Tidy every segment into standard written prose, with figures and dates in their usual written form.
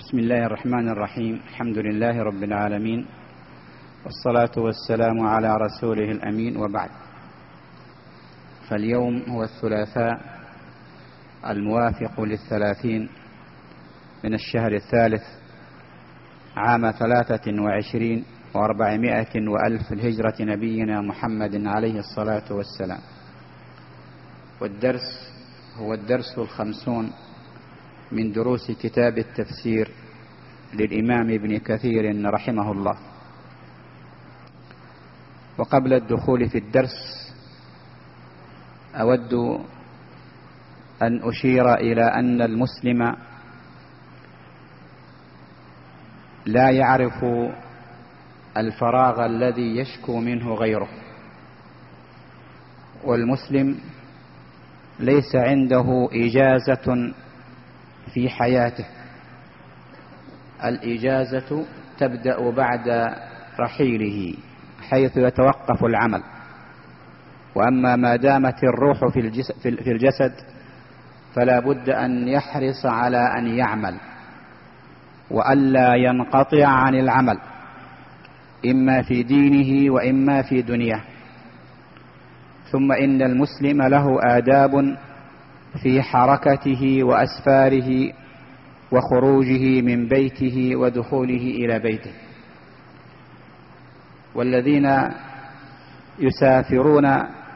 بسم الله الرحمن الرحيم. الحمد لله رب العالمين، والصلاة والسلام على رسوله الأمين، وبعد. فاليوم هو الثلاثاء الموافق ل30 من الشهر الثالث عام 23 و400 وألف الهجرة نبينا محمد عليه الصلاة والسلام. والدرس هو الدرس 50 من دروس كتاب التفسير للإمام ابن كثير رحمه الله. وقبل الدخول في الدرس أود أن أشير إلى أن المسلم لا يعرف الفراغ الذي يشكو منه غيره، والمسلم ليس عنده إجازة في حياته. الإجازة تبدأ بعد رحيله حيث يتوقف العمل، وأما ما دامت الروح في الجسد فلا بد أن يحرص على أن يعمل وألا ينقطع عن العمل، إما في دينه وإما في دنياه. ثم إن المسلم له آداب في حركته وأسفاره وخروجه من بيته ودخوله إلى بيته. والذين يسافرون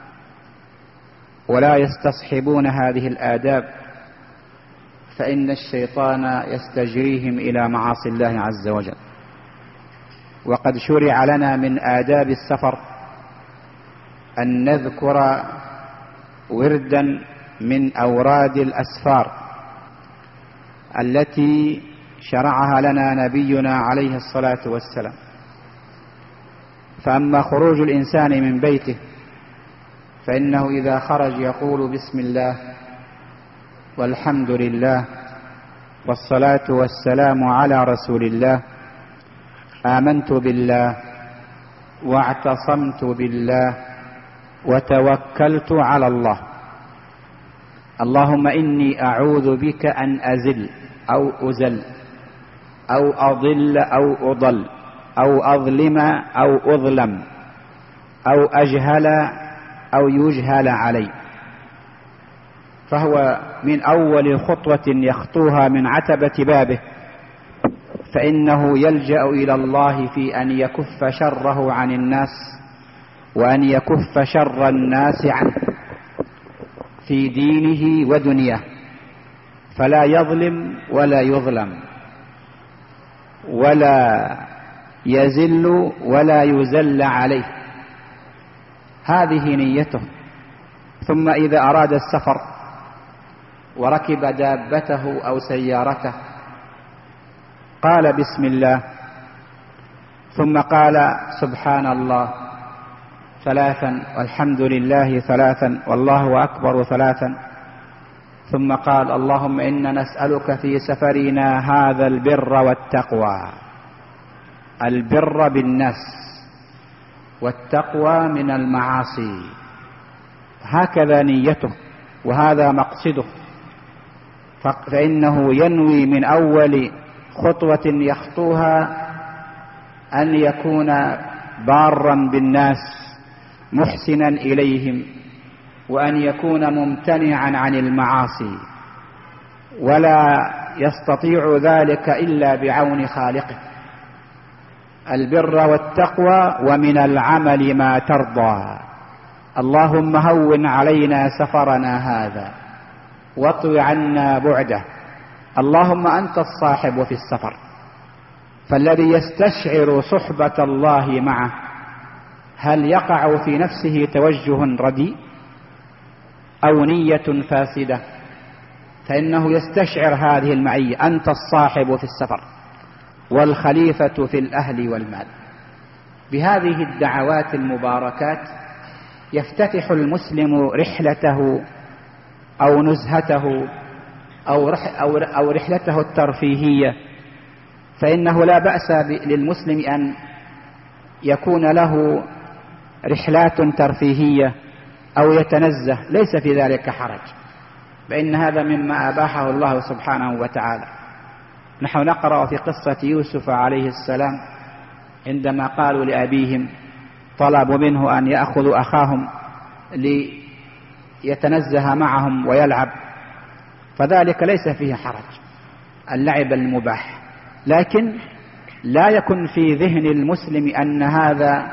ولا يستصحبون هذه الآداب فإن الشيطان يستجريهم إلى معاصي الله عز وجل. وقد شرع لنا من آداب السفر أن نذكر وردا من أوراد الأسفار التي شرعها لنا نبينا عليه الصلاة والسلام. فأما خروج الإنسان من بيته فإنه إذا خرج يقول بسم الله والحمد لله والصلاة والسلام على رسول الله، آمنت بالله واعتصمت بالله وتوكلت على الله، اللهم إني أعوذ بك أن أزل أو أزل أو أضل أو أضل أو أظلم أو أظلم أو أجهل أو يجهل علي. فهو من أول خطوة يخطوها من عتبة بابه، فإنه يلجأ إلى الله في أن يكف شره عن الناس وأن يكف شر الناس عنه في دينه ودنياه، فلا يظلم ولا يظلم ولا يزل ولا يزل عليه. هذه نيته. ثم إذا أراد السفر وركب دابته أو سيارته قال بسم الله، ثم قال سبحان الله 3 والحمد لله 3 والله أكبر 3، ثم قال اللهم إنا نسألك في سفرنا هذا البر والتقوى. البر بالناس والتقوى من المعاصي. هكذا نيته وهذا مقصده. فإنه ينوي من أول خطوة يخطوها أن يكون بارا بالناس محسنا إليهم، وأن يكون ممتنعا عن المعاصي، ولا يستطيع ذلك إلا بعون خالقه. البر والتقوى ومن العمل ما ترضى. اللهم هون علينا سفرنا هذا واطو عنا بعده. اللهم أنت الصاحب في السفر، فالذي يستشعر صحبة الله معه هل يقع في نفسه توجه رديء أو نية فاسدة؟ فإنه يستشعر هذه المعية. أنت الصاحب في السفر والخليفة في الأهل والمال. بهذه الدعوات المباركات يفتتح المسلم رحلته أو نزهته أو رحلته الترفيهية. فإنه لا بأس للمسلم أن يكون له رحلات ترفيهية أو يتنزه، ليس في ذلك حرج، فإن هذا مما أباحه الله سبحانه وتعالى. نحن نقرأ في قصة يوسف عليه السلام عندما قالوا لأبيهم، طلبوا منه أن يأخذوا أخاهم ليتنزه معهم ويلعب، فذلك ليس فيه حرج، اللعب المباح، لكن لا يكن في ذهن المسلم أن هذا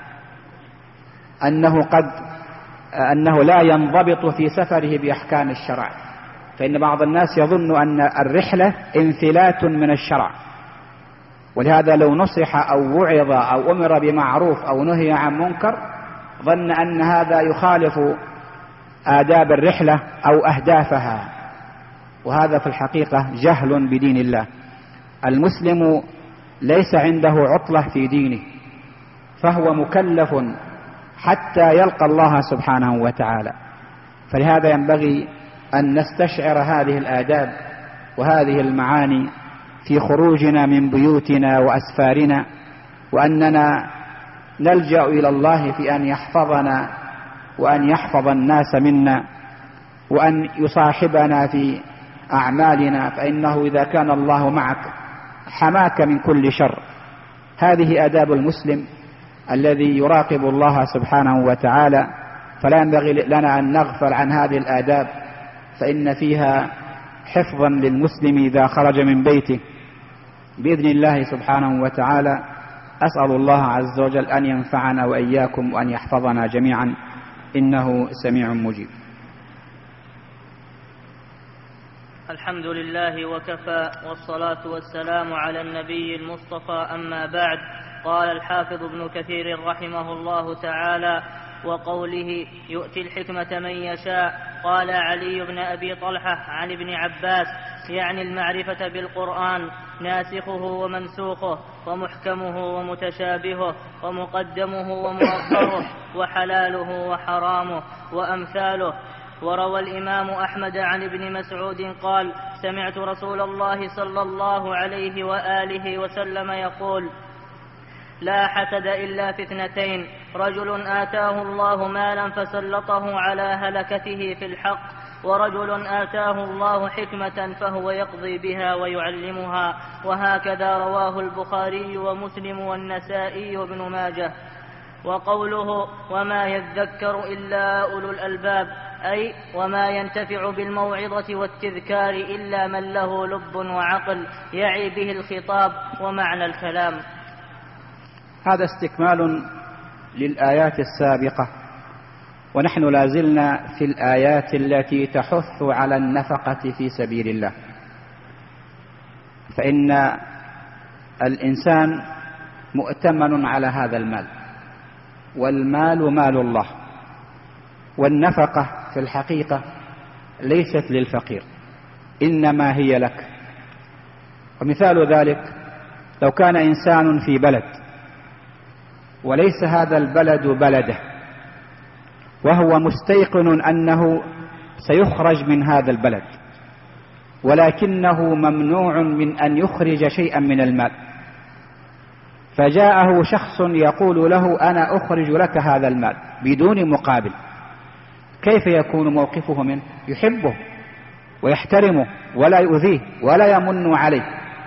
أنه لا ينضبط في سفره بأحكام الشرع، فإن بعض الناس يظن أن الرحلة انفلات من الشرع، ولهذا لو نصح أو وعظ أو أمر بمعروف أو نهي عن منكر ظن أن هذا يخالف آداب الرحلة أو أهدافها، وهذا في الحقيقة جهل بدين الله. المسلم ليس عنده عطلة في دينه، فهو مكلف حتى يلقى الله سبحانه وتعالى، فلهذا ينبغي أن نستشعر هذه الآداب وهذه المعاني في خروجنا من بيوتنا وأسفارنا، وأننا نلجأ إلى الله في أن يحفظنا وأن يحفظ الناس منا وأن يصاحبنا في أعمالنا، فإنه إذا كان الله معك حماك من كل شر. هذه آداب المسلم الذي يراقب الله سبحانه وتعالى، فلا ينبغي لنا أن نغفل عن هذه الآداب، فإن فيها حفظا للمسلم إذا خرج من بيته بإذن الله سبحانه وتعالى. أسأل الله عز وجل أن ينفعنا وإياكم وأن يحفظنا جميعا، إنه سميع مجيب. الحمد لله وكفى، والصلاة والسلام على النبي المصطفى، أما بعد. قال الحافظ ابن كثير رحمه الله تعالى: وقوله يؤتي الحكمة من يشاء، قال علي بن أبي طلحة عن ابن عباس: يعني المعرفة بالقرآن، ناسخه ومنسوخه، ومحكمه ومتشابهه، ومقدمه ومؤخره، وحلاله وحرامه، وأمثاله. وروى الإمام أحمد عن ابن مسعود قال: سمعت رسول الله صلى الله عليه وآله وسلم يقول: لا حسد إلا في اثنتين: رجل آتاه الله مالا فسلطه على هلكته في الحق، ورجل آتاه الله حكمة فهو يقضي بها ويعلمها. وهكذا رواه البخاري ومسلم والنسائي وابن ماجه. وقوله: وما يذكر إلا أولو الألباب، أي وما ينتفع بالموعظة والتذكار إلا من له لب وعقل، يعي به الخطاب ومعنى الكلام. هذا استكمال للآيات السابقة، ونحن لازلنا في الآيات التي تحث على النفقة في سبيل الله، فإن الإنسان مؤتمن على هذا المال، والمال مال الله، والنفقة في الحقيقة ليست للفقير، إنما هي لك. ومثال ذلك: لو كان إنسان في بلد وليس هذا البلد بلده، وهو مستيقن أنه سيخرج من هذا البلد، ولكنه ممنوع من أن يخرج شيئا من المال، فجاءه شخص يقول له: أنا أخرج لك هذا المال بدون مقابل، كيف يكون موقفه منه؟ يحبه ويحترمه ولا يؤذيه ولا يمن عليه.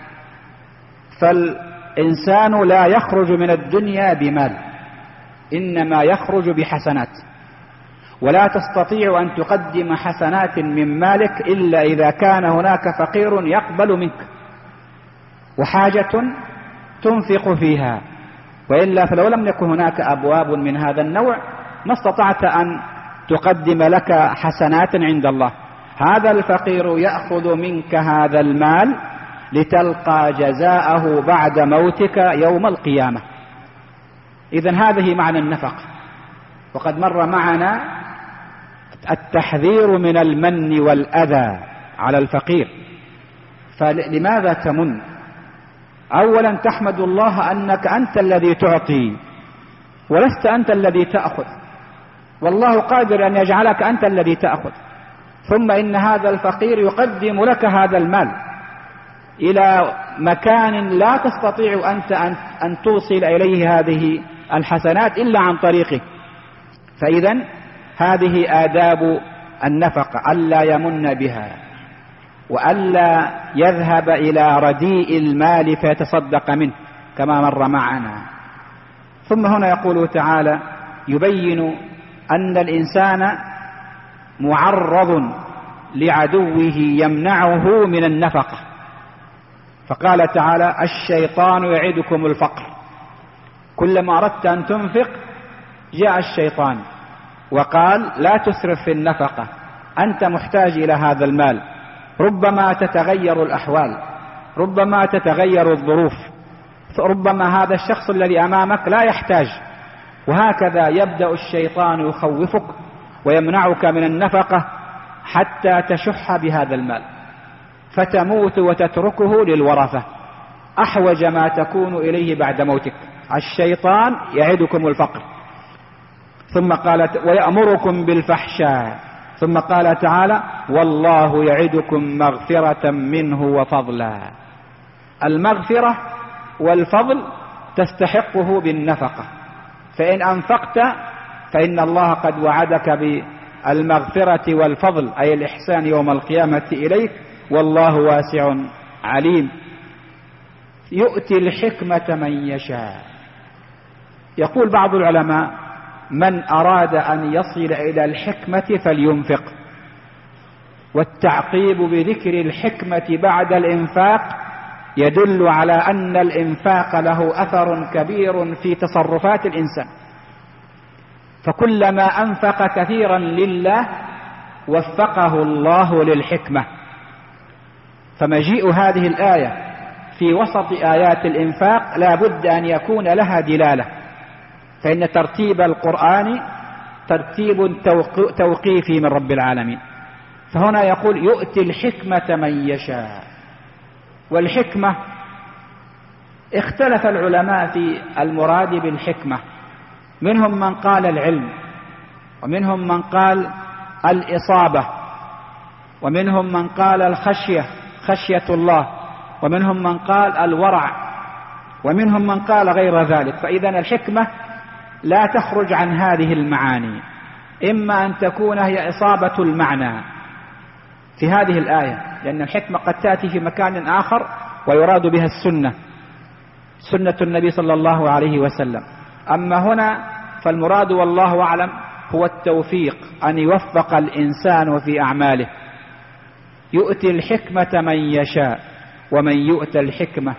فالإنسان لا يخرج من الدنيا بمال، إنما يخرج بحسنات، ولا تستطيع أن تقدم حسنات من مالك إلا إذا كان هناك فقير يقبل منك وحاجة تنفق فيها، وإلا فلو لم يكن هناك أبواب من هذا النوع ما استطعت أن تقدم لك حسنات عند الله. هذا الفقير يأخذ منك هذا المال لتلقى جزاءه بعد موتك يوم القيامة. إذن هذه معنى النفقة. وقد مر معنا التحذير من المن والأذى على الفقير. فلماذا تمن؟ أولا تحمد الله أنك أنت الذي تعطي ولست أنت الذي تأخذ، والله قادر أن يجعلك أنت الذي تأخذ. ثم إن هذا الفقير يقدم لك هذا المال إلى مكان لا تستطيع أنت أن توصل إليه هذه الحسنات إلا عن طريقه. فإذن هذه آداب النفقة، ألا يمن بها، وألا يذهب إلى رديء المال فيتصدق منه كما مر معنا. ثم هنا يقول تعالى يبين أن الإنسان معرض لعدوه يمنعه من النفقة، فقال تعالى الشيطان يعدكم الفقر، كلما أردت أن تنفق جاء الشيطان وقال لا تسرف في النفقة، أنت محتاج إلى هذا المال، ربما تتغير الأحوال، ربما تتغير الظروف، ربما هذا الشخص الذي أمامك لا يحتاج، وهكذا يبدأ الشيطان يخوفك ويمنعك من النفقة حتى تشح بهذا المال فتموت وتتركه للورثة أحوج ما تكون إليه بعد موتك. الشيطان يعدكم الفقر، ثم قال ويأمركم بالفحشاء، ثم قال تعالى والله يعدكم مغفرة منه وفضلا. المغفرة والفضل تستحقه بالنفقة، فإن أنفقت فإن الله قد وعدك بالمغفرة والفضل أي الإحسان يوم القيامة إليك، والله واسع عليم. يؤتي الحكمة من يشاء. يقول بعض العلماء من أراد أن يصل إلى الحكمة فلينفق، والتعقيب بذكر الحكمة بعد الإنفاق يدل على أن الإنفاق له أثر كبير في تصرفات الإنسان، فكلما أنفق كثيرا لله وفقه الله للحكمة. فمجيء هذه الآية في وسط آيات الإنفاق لا بد أن يكون لها دلالة، فإن ترتيب القرآن ترتيب توقيفي من رب العالمين. فهنا يقول يؤتي الحكمة من يشاء. والحكمة اختلف العلماء في المراد بالحكمة، منهم من قال العلم، ومنهم من قال الإصابة، ومنهم من قال الخشية خشية الله، ومنهم من قال الورع، ومنهم من قال غير ذلك. فإذا الحكمة لا تخرج عن هذه المعاني، إما أن تكون هي إصابة المعنى في هذه الآية، لأن الحكمة قد تأتي في مكان آخر ويراد بها السنة، سنة النبي صلى الله عليه وسلم. أما هنا فالمراد والله أعلم هو التوفيق، أن يوفق الإنسان في أعماله. يؤتي الحكمة من يشاء، ومن يؤت الحكمة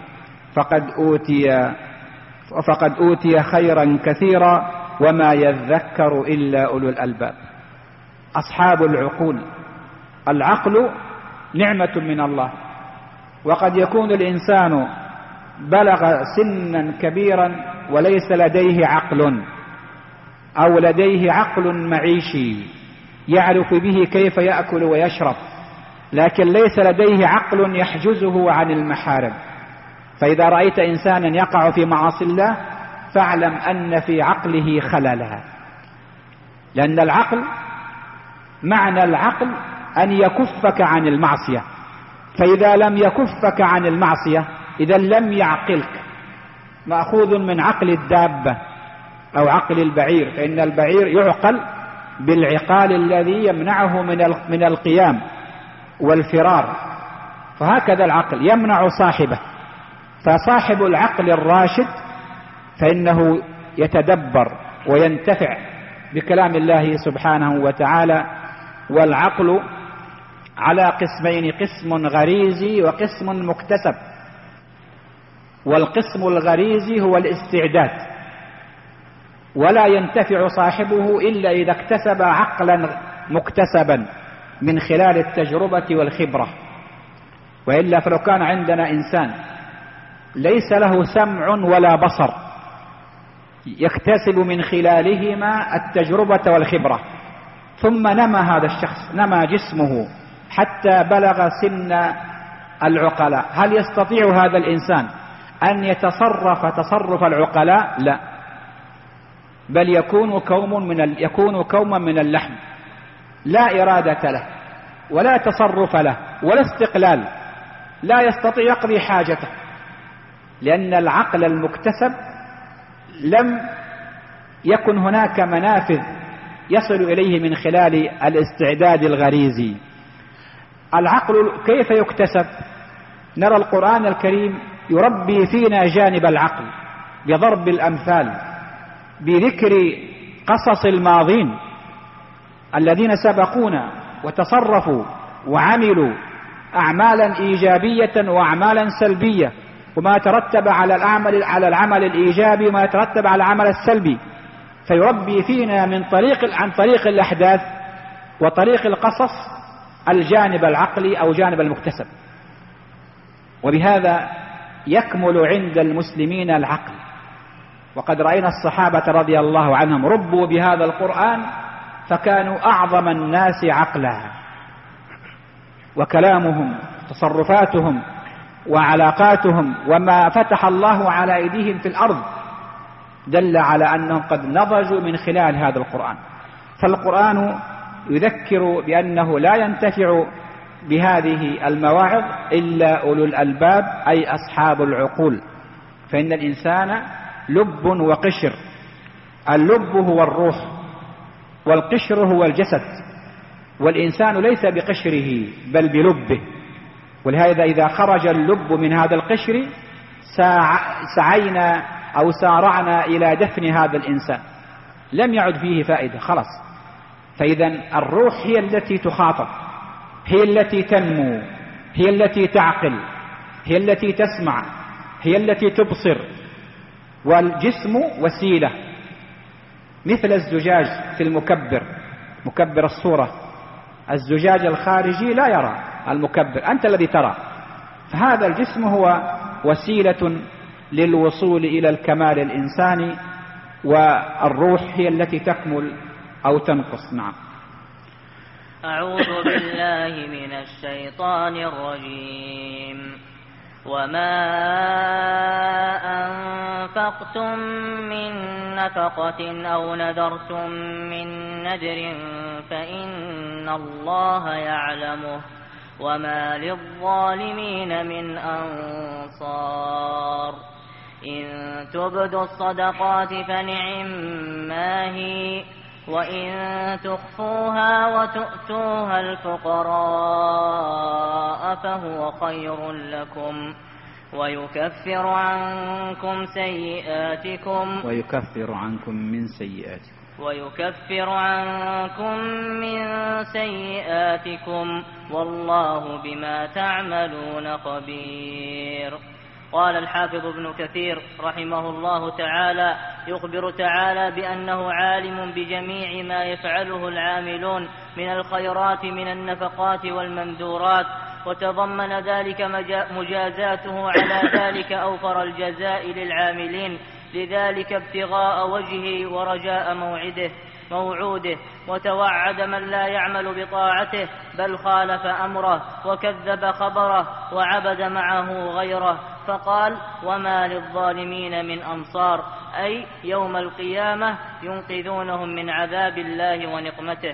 فقد أوتي خيرا كثيرا وما يذكر إلا أولو الألباب. أصحاب العقول، العقل نعمة من الله، وقد يكون الإنسان بلغ سنا كبيرا وليس لديه عقل، أو لديه عقل معيشي يعرف به كيف يأكل ويشرب، لكن ليس لديه عقل يحجزه عن المحارم. فإذا رأيت إنسانا يقع في معاصي الله فاعلم أن في عقله خللا، لأن العقل معنى العقل أن يكفك عن المعصية، فإذا لم يكفك عن المعصية إذا لم يعقلك. مأخوذ من عقل الدابة أو عقل البعير، فإن البعير يعقل بالعقال الذي يمنعه من القيام والفرار، فهكذا العقل يمنع صاحبه. فصاحب العقل الراشد فإنه يتدبر وينتفع بكلام الله سبحانه وتعالى. والعقل على قسمين، قسم غريزي وقسم مكتسب. والقسم الغريزي هو الاستعداد، ولا ينتفع صاحبه إلا إذا اكتسب عقلا مكتسبا من خلال التجربة والخبرة. وإلا فلو كان عندنا إنسان ليس له سمع ولا بصر يكتسب من خلالهما التجربة والخبرة، ثم نمى هذا الشخص، نمى جسمه حتى بلغ سن العقلاء، هل يستطيع هذا الإنسان أن يتصرف تصرف العقلاء؟ لا، بل يكون كوما من اللحم، لا إرادة له ولا تصرف له ولا استقلال، لا يستطيع يقضي حاجته، لأن العقل المكتسب لم يكن هناك منافذ يصل إليه من خلال الاستعداد الغريزي. العقل كيف يكتسب؟ نرى القرآن الكريم يربي فينا جانب العقل بضرب الأمثال، بذكر قصص الماضين الذين سبقونا وتصرفوا وعملوا أعمالا إيجابية وأعمالا سلبية، وما ترتب على العمل الإيجابي وما يترتب على العمل السلبي، فيربي فينا عن طريق الأحداث وطريق القصص الجانب العقلي أو جانب المكتسب. وبهذا يكمل عند المسلمين العقل. وقد رأينا الصحابة رضي الله عنهم ربوا بهذا القرآن فكانوا أعظم الناس عقلا، وكلامهم تصرفاتهم وعلاقاتهم وما فتح الله على أيديهم في الأرض دل على أنهم قد نضجوا من خلال هذا القرآن. فالقرآن يذكر بأنه لا ينتفع بهذه المواعظ إلا أولو الألباب، أي أصحاب العقول، فإن الإنسان لب وقشر. اللب هو الروح والقشر هو الجسد، والإنسان ليس بقشره بل بلبه. ولهذا إذا خرج اللب من هذا القشر سعينا أو سارعنا إلى دفن هذا الإنسان، لم يعد فيه فائدة خلاص. فإذا الروح هي التي تخاطب، هي التي تنمو، هي التي تعقل، هي التي تسمع، هي التي تبصر. والجسم وسيلة، مثل الزجاج في مكبر الصورة، الزجاج الخارجي لا يرى المكبر، أنت الذي ترى. فهذا الجسم هو وسيلة للوصول إلى الكمال الإنساني، والروح هي التي تكمل أو تنقص. نعم. أعوذ بالله من الشيطان الرجيم. وما أنفقتم من نفقة أو نذرتم من نذر فإن الله يعلمه وما للظالمين من أنصار. إن تبدوا الصدقات فنعما هي، وإن تخفوها وتؤتوها الفقراء فهو خير لكم ويكفر عنكم من سيئاتكم والله بما تعملون خبير. قال الحافظ ابن كثير رحمه الله تعالى: يخبر تعالى بأنه عالم بجميع ما يفعله العاملون من الخيرات من النفقات والمنذورات، وتضمن ذلك مجازاته على ذلك أوفر الجزاء للعاملين لذلك ابتغاء وجهه ورجاء موعوده، وتوعد من لا يعمل بطاعته بل خالف أمره وكذب خبره وعبد معه غيره، فقال: وما للظالمين من أنصار، أي يوم القيامة ينقذونهم من عذاب الله ونقمته.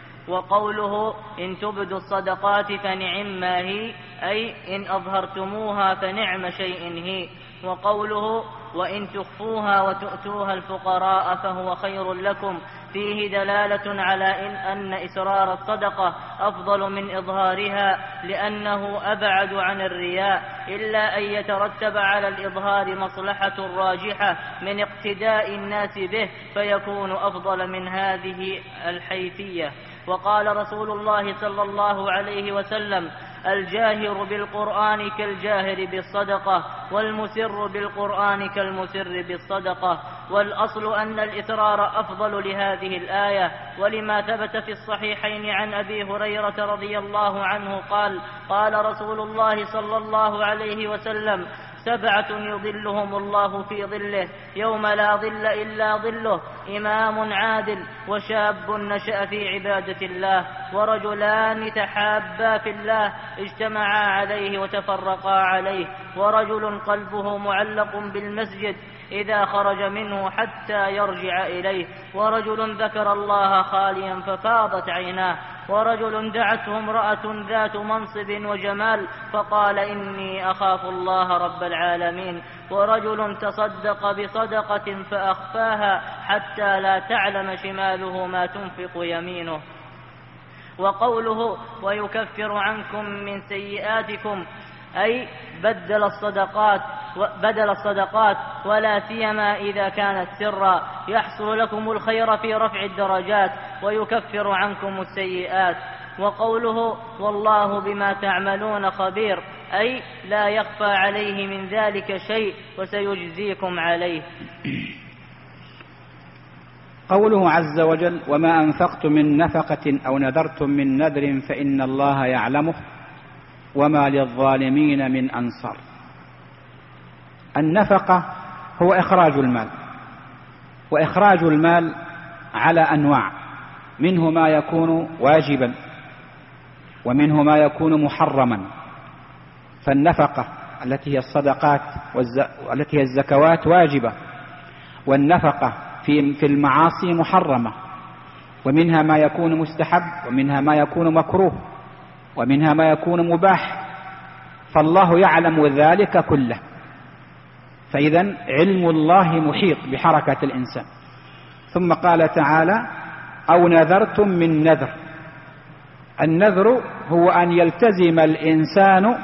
وقوله: إن تبدوا الصدقات فنعما هي، أي إن أظهرتموها فنعم شيء هي. وقوله: وإن تخفوها وتؤتوها الفقراء فهو خير لكم، فيه دلالة على أن إسرار الصدقة أفضل من إظهارها، لأنه أبعد عن الرياء، إلا أن يترتب على الإظهار مصلحة راجحة من اقتداء الناس به فيكون أفضل من هذه الحيثية. وقال رسول الله صلى الله عليه وسلم: الجاهر بالقرآن كالجاهر بالصدقة، والمسر بالقرآن كالمسر بالصدقة. والأصل أن الإسرار أفضل لهذه الآية، ولما ثبت في الصحيحين عن أبي هريرة رضي الله عنه قال: قال رسول الله صلى الله عليه وسلم: 7 يظلهم الله في ظله يوم لا ظل إلا ظله: إمام عادل، وشاب نشأ في عبادة الله، ورجلان تحابا في الله اجتمعا عليه وتفرقا عليه، ورجل قلبه معلق بالمسجد إذا خرج منه حتى يرجع إليه، ورجل ذكر الله خاليا ففاضت عيناه، ورجل دعته امرأة ذات منصب وجمال فقال: إني أخاف الله رب العالمين، ورجل تصدق بصدقة فأخفاها حتى لا تعلم شماله ما تنفق يمينه. وقوله ويكفر عنكم من سيئاتكم أي بدل الصدقات ولا سيما إذا كانت سرا يحصل لكم الخير في رفع الدرجات ويكفر عنكم السيئات. وقوله والله بما تعملون خبير أي لا يخفى عليه من ذلك شيء وسيجزيكم عليه. قوله عز وجل وما أنفقتم من نفقة أو نذرتم من نذر فإن الله يعلمه وما للظالمين من أنصار. النفقة هو إخراج المال، وإخراج المال على أنواع، منه ما يكون واجبا ومنه ما يكون محرما. فالنفقة التي هي الصدقات والتي هي الزكوات واجبة، والنفقة في المعاصي محرمة، ومنها ما يكون مستحب ومنها ما يكون مكروه ومنها ما يكون مباح، فالله يعلم ذلك كله. فإذا علم الله محيط بحركة الإنسان. ثم قال تعالى أو نذرتم من نذر. النذر هو أن يلتزم الإنسان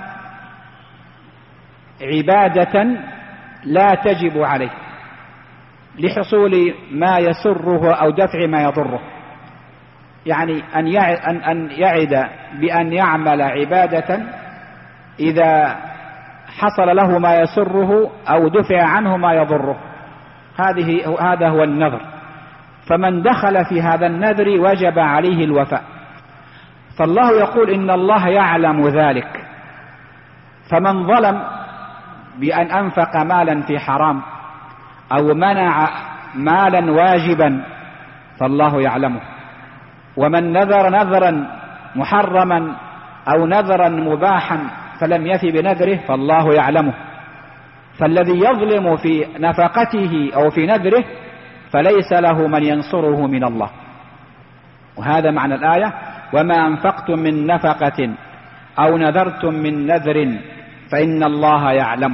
عبادة لا تجب عليه لحصول ما يسره أو دفع ما يضره، يعني أن يعد بأن يعمل عبادة إذا حصل له ما يسره أو دفع عنه ما يضره. هذا هو النذر. فمن دخل في هذا النذر وجب عليه الوفاء. فالله يقول إن الله يعلم ذلك، فمن ظلم بأن أنفق مالا في حرام أو منع مالا واجبا فالله يعلمه، ومن نذر نذرا محرما أو نذرا مباحا فلم يفي بنذره فالله يعلمه. فالذي يظلم في نفقته أو في نذره فليس له من ينصره من الله. وهذا معنى الآية وما أنفقتم من نفقة أو نذرتم من نذر فإن الله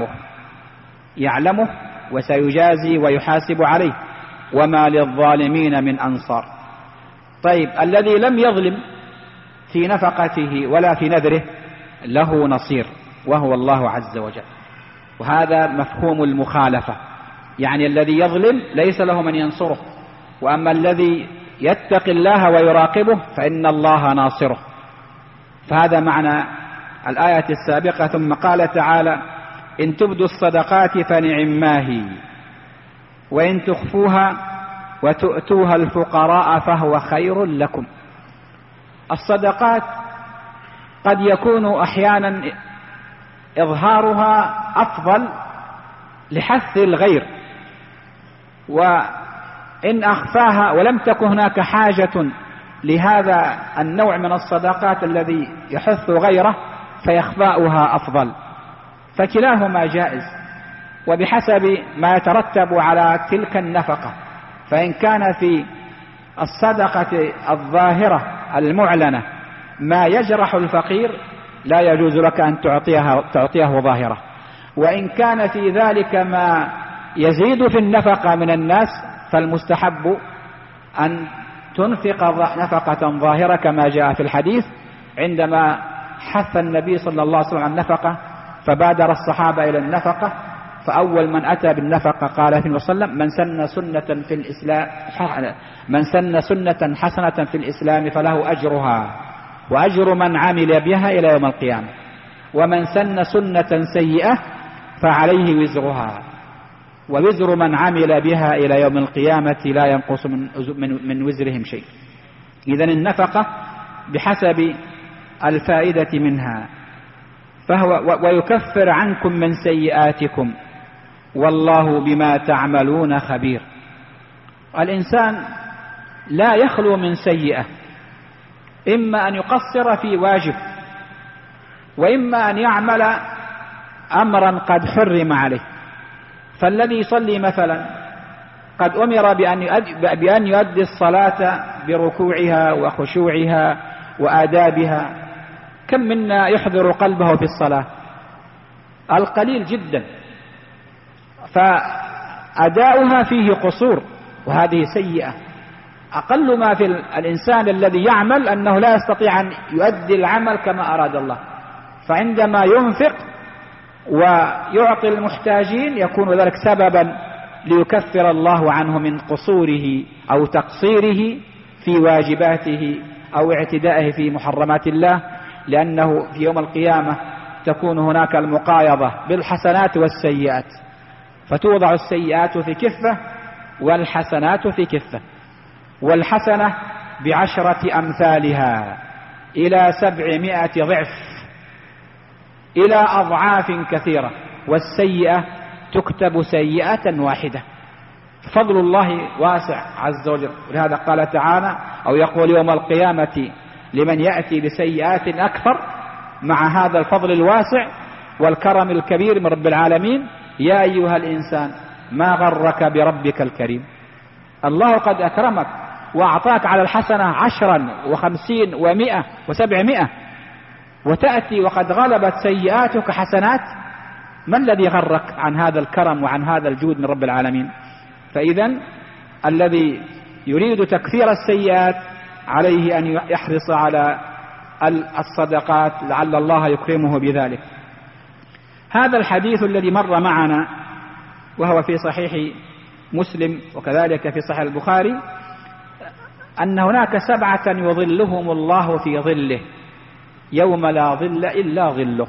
يعلمه وسيجازي ويحاسب عليه وما للظالمين من أنصار. طيب الذي لم يظلم في نفقته ولا في نذره له نصير وهو الله عز وجل. وهذا مفهوم المخالفة، يعني الذي يظلم ليس له من ينصره، وأما الذي يتقي الله ويراقبه فإن الله ناصره. فهذا معنى الآية السابقة. ثم قال تعالى إن تبدوا الصدقات فنعماه وإن تخفوها وتؤتوها الفقراء فهو خير لكم. الصدقات قد يكون أحيانا إظهارها أفضل لحث الغير، وإن أخفاها ولم تكن هناك حاجة لهذا النوع من الصدقات الذي يحث غيره فيخفاؤها أفضل. فكلاهما جائز وبحسب ما يترتب على تلك النفقة. فإن كان في الصدقة الظاهرة المعلنة ما يجرح الفقير لا يجوز لك أن تعطيه ظاهرة، وإن كان في ذلك ما يزيد في النفقة من الناس فالمستحب أن تنفق نفقة ظاهرة كما جاء في الحديث عندما حث النبي صلى الله عليه وسلم عن النفقة فبادر الصحابة إلى النفقة. فأول من أتى بالنفقة قال صلى الله عليه وسلم من سن سنة حسنة في الإسلام فله أجرها وأجر من عمل بها إلى يوم القيامة، ومن سن سنة سيئة فعليه وزرها ووزر من عمل بها إلى يوم القيامة لا ينقص من وزرهم شيء. إذن النفقة بحسب الفائدة منها. ويكفر عنكم من سيئاتكم والله بما تعملون خبير. الإنسان لا يخلو من سيئة، إما أن يقصر في واجب وإما أن يعمل أمرا قد حرم عليه. فالذي يصلي مثلا قد أمر بأن يؤدي الصلاة بركوعها وخشوعها وآدابها. كم منا يحضر قلبه في الصلاة؟ القليل جدا. فأداؤها فيه قصور وهذه سيئة. أقل ما في الإنسان الذي يعمل أنه لا يستطيع أن يؤدي العمل كما أراد الله، فعندما ينفق ويعطي المحتاجين يكون ذلك سببا ليكفر الله عنه من قصوره أو تقصيره في واجباته أو اعتدائه في محرمات الله، لأنه في يوم القيامة تكون هناك المقايضة بالحسنات والسيئات، فتوضع السيئات في كفة والحسنات في كفة، والحسنة ب10 أمثالها إلى 700 ضعف إلى أضعاف كثيرة، والسيئة تكتب سيئة واحدة. فضل الله واسع عز وجل، ولهذا قال تعالى أو يقول يوم القيامة لمن يأتي بسيئات أكثر. مع هذا الفضل الواسع والكرم الكبير من رب العالمين: يا أيها الإنسان ما غرك بربك الكريم. الله قد أكرمك وأعطاك على الحسنة 10 و50 و100 و700، وتأتي وقد غلبت سيئاتك حسنات. ما الذي غرك عن هذا الكرم وعن هذا الجود من رب العالمين؟ فإذا الذي يريد تكفير السيئات عليه أن يحرص على الصدقات لعل الله يكرمه بذلك. هذا الحديث الذي مر معنا وهو في صحيح مسلم وكذلك في صحيح البخاري، أن هناك 7 يظلهم الله في ظله يوم لا ظل إلا ظله.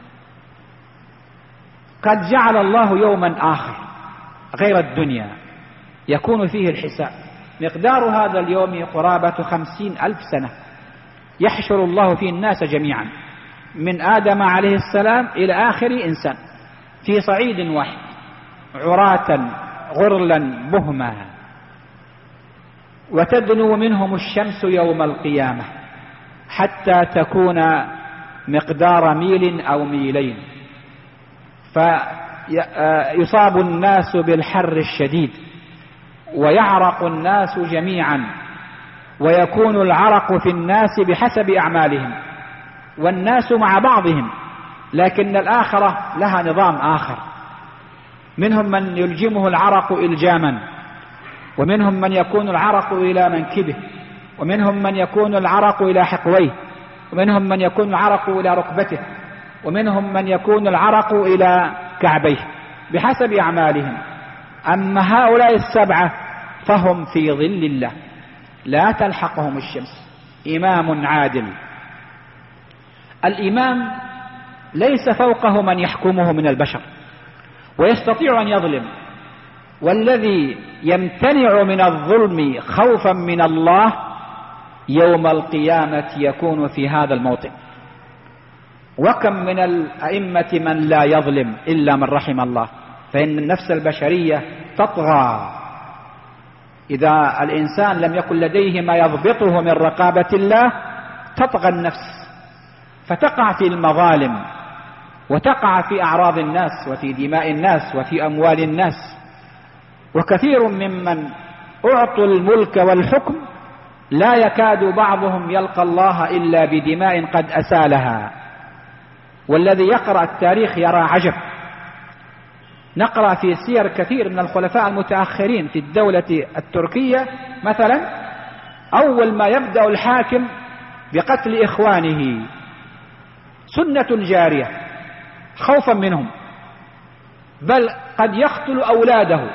قد جعل الله يوما آخر غير الدنيا يكون فيه الحساب، مقدار هذا اليوم قرابة 50,000 سنة، يحشر الله فيه الناس جميعا من آدم عليه السلام إلى آخر إنسان في صعيد واحد، عراة غرلا بهما، وتدنو منهم الشمس يوم القيامة حتى تكون مقدار ميل أو ميلين، فيصاب الناس بالحر الشديد ويعرق الناس جميعا، ويكون العرق في الناس بحسب أعمالهم، والناس مع بعضهم، لكن الآخرة لها نظام آخر. منهم من يلجمه العرق إلجاما، ومنهم من يكون العرق إلى منكبه، ومنهم من يكون العرق إلى حقويه، ومنهم من يكون العرق إلى ركبته، ومنهم من يكون العرق إلى كعبيه بحسب أعمالهم. أما هؤلاء 7 فهم في ظل الله لا تلحقهم الشمس. إمام عادل، الإمام ليس فوقه من يحكمه من البشر ويستطيع أن يظلم، والذي يمتنع من الظلم خوفا من الله يوم القيامة يكون في هذا الموطن. وكم من الأئمة من لا يظلم إلا من رحم الله، فإن النفس البشرية تطغى إذا الإنسان لم يكن لديه ما يضبطه من رقابة الله، تطغى النفس فتقع في المظالم وتقع في أعراض الناس وفي دماء الناس وفي أموال الناس. وكثير ممن أعطوا الملك والحكم لا يكاد بعضهم يلقى الله إلا بدماء قد أسالها. والذي يقرأ التاريخ يرى عجب. نقرأ في سير كثير من الخلفاء المتأخرين في الدولة التركية مثلا، أول ما يبدأ الحاكم بقتل إخوانه سنة جارية خوفا منهم، بل قد يقتل أولاده.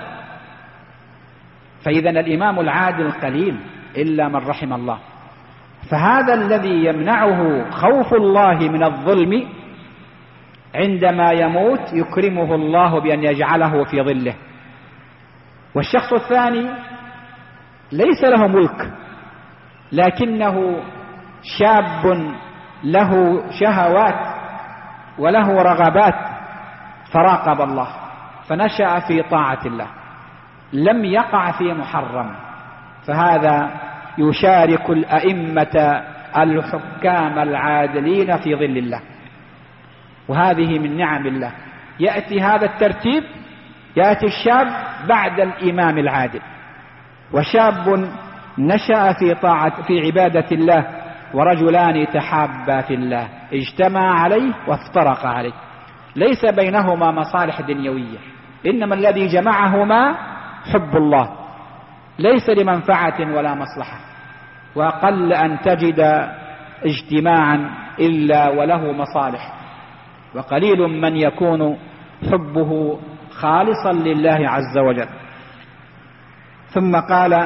فإذا الإمام العادل قليل إلا من رحم الله. فهذا الذي يمنعه خوف الله من الظلم عندما يموت يكرمه الله بأن يجعله في ظله. والشخص الثاني ليس له ملك لكنه شاب له شهوات وله رغبات، فراقب الله فنشأ في طاعة الله لم يقع في محرم، فهذا يشارك الأئمة الحكام العادلين في ظل الله. وهذه من نعم الله. يأتي هذا الترتيب، يأتي الشاب بعد الإمام العادل، وشاب نشأ في عبادة الله، ورجلان تحابا في الله اجتمعا عليه وافترقا عليه، ليس بينهما مصالح دنيوية، إنما الذي جمعهما حب الله. ليس لمنفعة ولا مصلحة، وأقل أن تجد اجتماعا إلا وله مصالح، وقليل من يكون حبه خالصا لله عز وجل. ثم قال: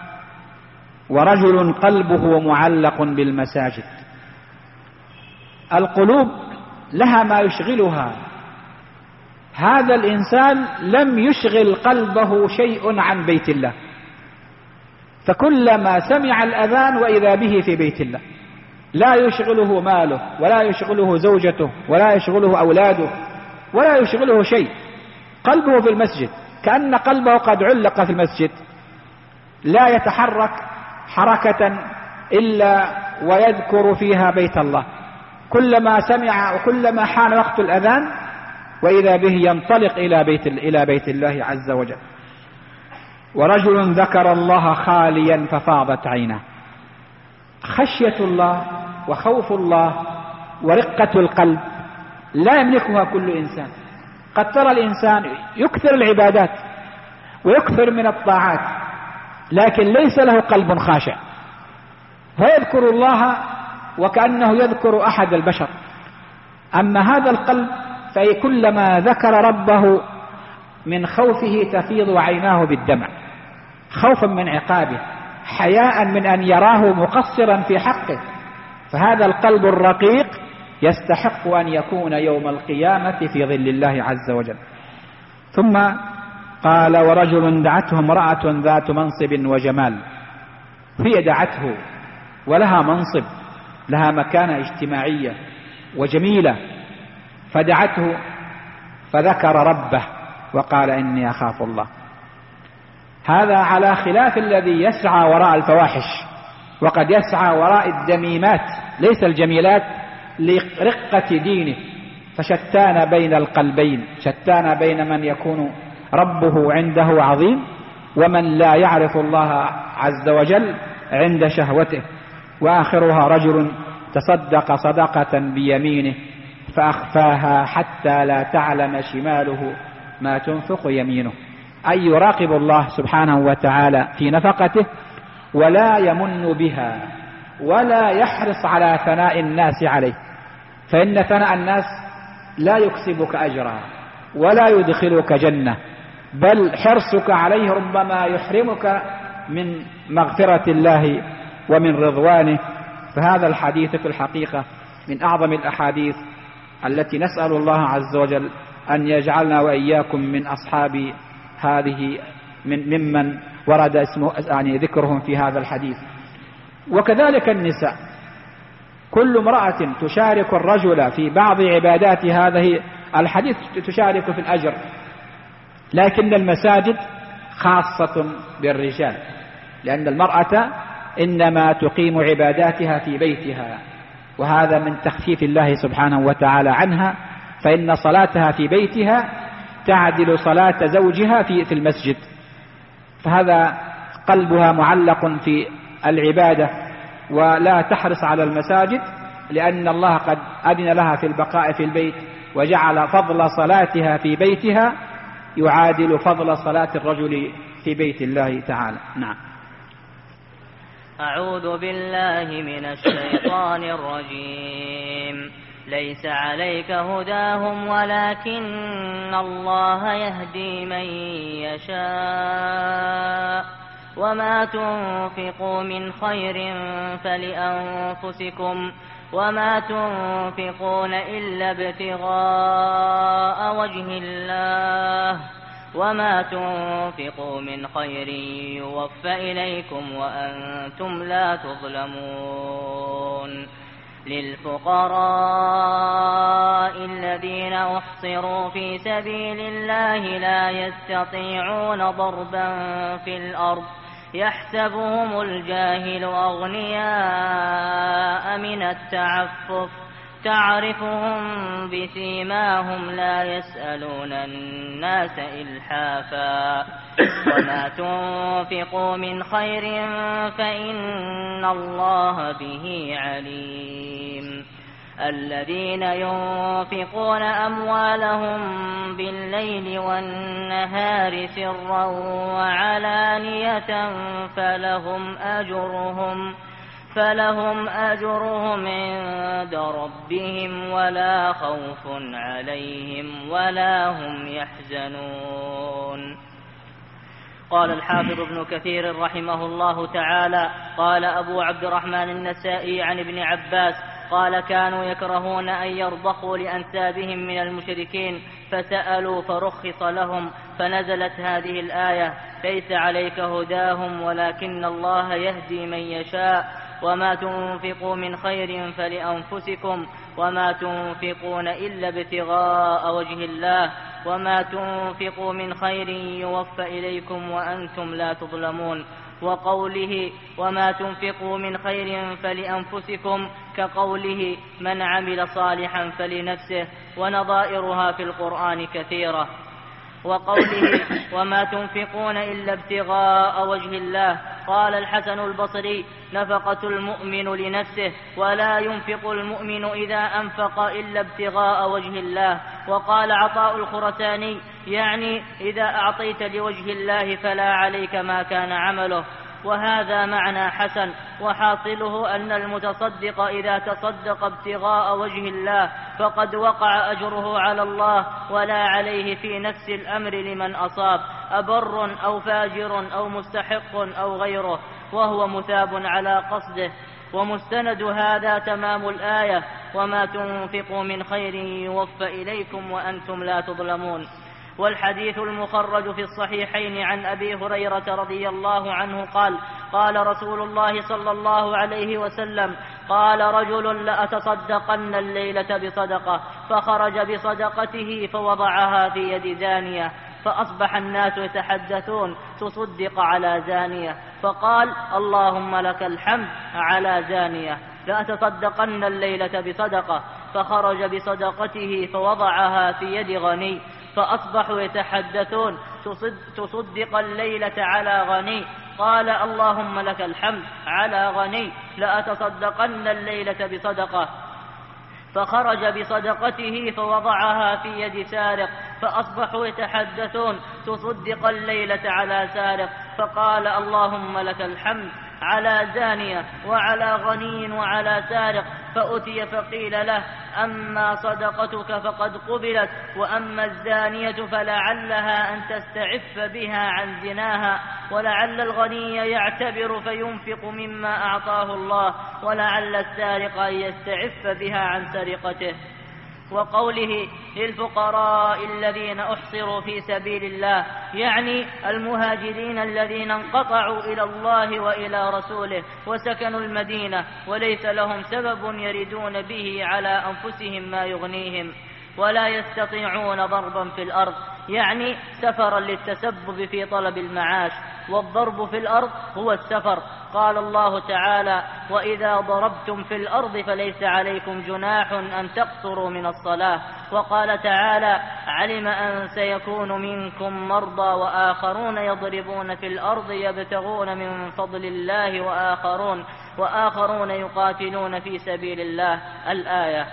ورجل قلبه معلق بالمساجد. القلوب لها ما يشغلها، هذا الإنسان لم يشغل قلبه شيء عن بيت الله، فكلما سمع الأذان وإذا به في بيت الله، لا يشغله ماله ولا يشغله زوجته ولا يشغله أولاده ولا يشغله شيء، قلبه في المسجد، كأن قلبه قد علق في المسجد، لا يتحرك حركة إلا ويذكر فيها بيت الله، كلما سمع وكلما حان وقت الأذان وإذا به ينطلق إلى بيت الله عز وجل. ورجل ذكر الله خاليا ففاضت عيناه. خشية الله وخوف الله ورقة القلب لا يملكها كل إنسان. قد ترى الإنسان يكثر العبادات ويكثر من الطاعات، لكن ليس له قلب خاشع، فيذكر الله وكأنه يذكر أحد البشر. أما هذا القلب فكلما ذكر ربه من خوفه تفيض عيناه بالدمع، خوفا من عقابه، حياء من أن يراه مقصرا في حقه. فهذا القلب الرقيق يستحق أن يكون يوم القيامة في ظل الله عز وجل. ثم قال: ورجل دعته امرأة ذات منصب وجمال. هي دعته ولها منصب، لها مكانة اجتماعية وجميلة، فدعته فذكر ربه وقال: إني أخاف الله. هذا على خلاف الذي يسعى وراء الفواحش، وقد يسعى وراء الدميمات ليس الجميلات لرقة دينه. فشتان بين القلبين، شتان بين من يكون ربه عنده عظيم ومن لا يعرف الله عز وجل عند شهوته. وآخرها رجل تصدق صدقة بيمينه فأخفاها حتى لا تعلم شماله ما تنفق يمينه، أي يراقب الله سبحانه وتعالى في نفقته ولا يمن بها ولا يحرص على ثناء الناس عليه، فإن ثناء الناس لا يكسبك أجرا ولا يدخلك جنة، بل حرصك عليه ربما يحرمك من مغفرة الله ومن رضوانه. فهذا الحديث في الحقيقة من أعظم الأحاديث التي نسأل الله عز وجل أن يجعلنا وإياكم من أصحاب هذه ممن ورد اسمه يعني ذكرهم في هذا الحديث. وكذلك النساء، كل امرأة تشارك الرجل في بعض عبادات هذه الحديث تشارك في الأجر، لكن المساجد خاصة بالرجال، لأن المرأة إنما تقيم عباداتها في بيتها، وهذا من تخفيف الله سبحانه وتعالى عنها، فإن صلاتها في بيتها تعدل صلاة زوجها في المسجد، فهذا قلبها معلق في العبادة ولا تحرص على المساجد، لأن الله قد أذن لها في البقاء في البيت وجعل فضل صلاتها في بيتها يعادل فضل صلاة الرجل في بيت الله تعالى. نعم. أعوذ بالله من الشيطان الرجيم. ليس عليك هداهم ولكن الله يهدي من يشاء وما تنفقوا من خير فلأنفسكم وما تنفقون إلا ابتغاء وجه الله وما تنفقوا من خير يوفى إليكم وأنتم لا تظلمون. للفقراء الذين أحصروا في سبيل الله لا يستطيعون ضربا في الأرض يحسبهم الجاهل أغنياء من التعفف تعرفهم بسيماهم لا يسألون الناس إلحافا وما تنفقوا من خير فإن الله به عليم. الذين ينفقون أموالهم بالليل والنهار سرا وعلانية فلهم أجرهم عند ربهم ولا خوف عليهم ولا هم يحزنون. قال الحافظ ابن كثير رحمه الله تعالى: قال أبو عبد الرحمن النسائي عن ابن عباس قال: كانوا يكرهون أن يرضخوا لأنسابهم من المشركين فسألوا فرخص لهم، فنزلت هذه الآية: ليس عليك هداهم ولكن الله يهدي من يشاء، وما تنفقوا من خير فلأنفسكم وما تنفقون إلا ابتغاء وجه الله وما تنفقوا من خير يوفى إليكم وأنتم لا تظلمون. وقوله وما تنفقوا من خير فلأنفسكم كقوله من عمل صالحا فلنفسه، ونظائرها في القرآن كثيرة. وقوله وما تنفقون إلا ابتغاء وجه الله، قال الحسن البصري: نفقة المؤمن لنفسه، ولا ينفق المؤمن إذا أنفق إلا ابتغاء وجه الله. وقال عطاء الخرساني: يعني إذا أعطيت لوجه الله فلا عليك ما كان عمله. وهذا معنى حسن، وحاصله أن المتصدق إذا تصدق ابتغاء وجه الله فقد وقع أجره على الله ولا عليه في نفس الأمر لمن أصاب، أبر أو فاجر أو مستحق أو غيره، وهو مثاب على قصده. ومستند هذا تمام الآية: وما تنفقوا من خير يوفى إليكم وأنتم لا تظلمون. والحديث المخرج في الصحيحين عن أبي هريرة رضي الله عنه قال: قال رسول الله صلى الله عليه وسلم: قال رجل: لأتصدقن الليلة بصدقة، فخرج بصدقته فوضعها في يد زانية، فأصبح الناس يتحدثون: تصدق على زانية، فقال: اللهم لك الحمد على زانية. لأتصدقن الليلة بصدقة، فخرج بصدقته فوضعها في يد غني، فأصبحوا يتحدثون: تصدق الليلة على غني، قال: اللهم لك الحمد على غني. لأتصدقن الليلة بصدقة، فخرج بصدقته فوضعها في يد سارق، فأصبحوا يتحدثون: تصدق الليلة على سارق، فقال: اللهم لك الحمد على زانية وعلى غني وعلى سارق. فأتي فقيل له: أما صدقتك فقد قبلت، وأما الزانية فلعلها أن تستعف بها عن زناها، ولعل الغني يعتبر فينفق مما أعطاه الله، ولعل السارق أن يستعف بها عن سرقته. وقوله: للفقراء الذين أحصروا في سبيل الله، يعني المهاجرين الذين انقطعوا إلى الله وإلى رسوله وسكنوا المدينة وليس لهم سبب يردون به على أنفسهم ما يغنيهم، ولا يستطيعون ضربا في الأرض، يعني سفرا للتسبب في طلب المعاش، والضرب في الأرض هو السفر. قال الله تعالى: وإذا ضربتم في الأرض فليس عليكم جناح أن تقصروا من الصلاة. وقال تعالى: علم أن سيكون منكم مرضى وآخرون يضربون في الأرض يبتغون من فضل الله وآخرون يقاتلون في سبيل الله. الآية.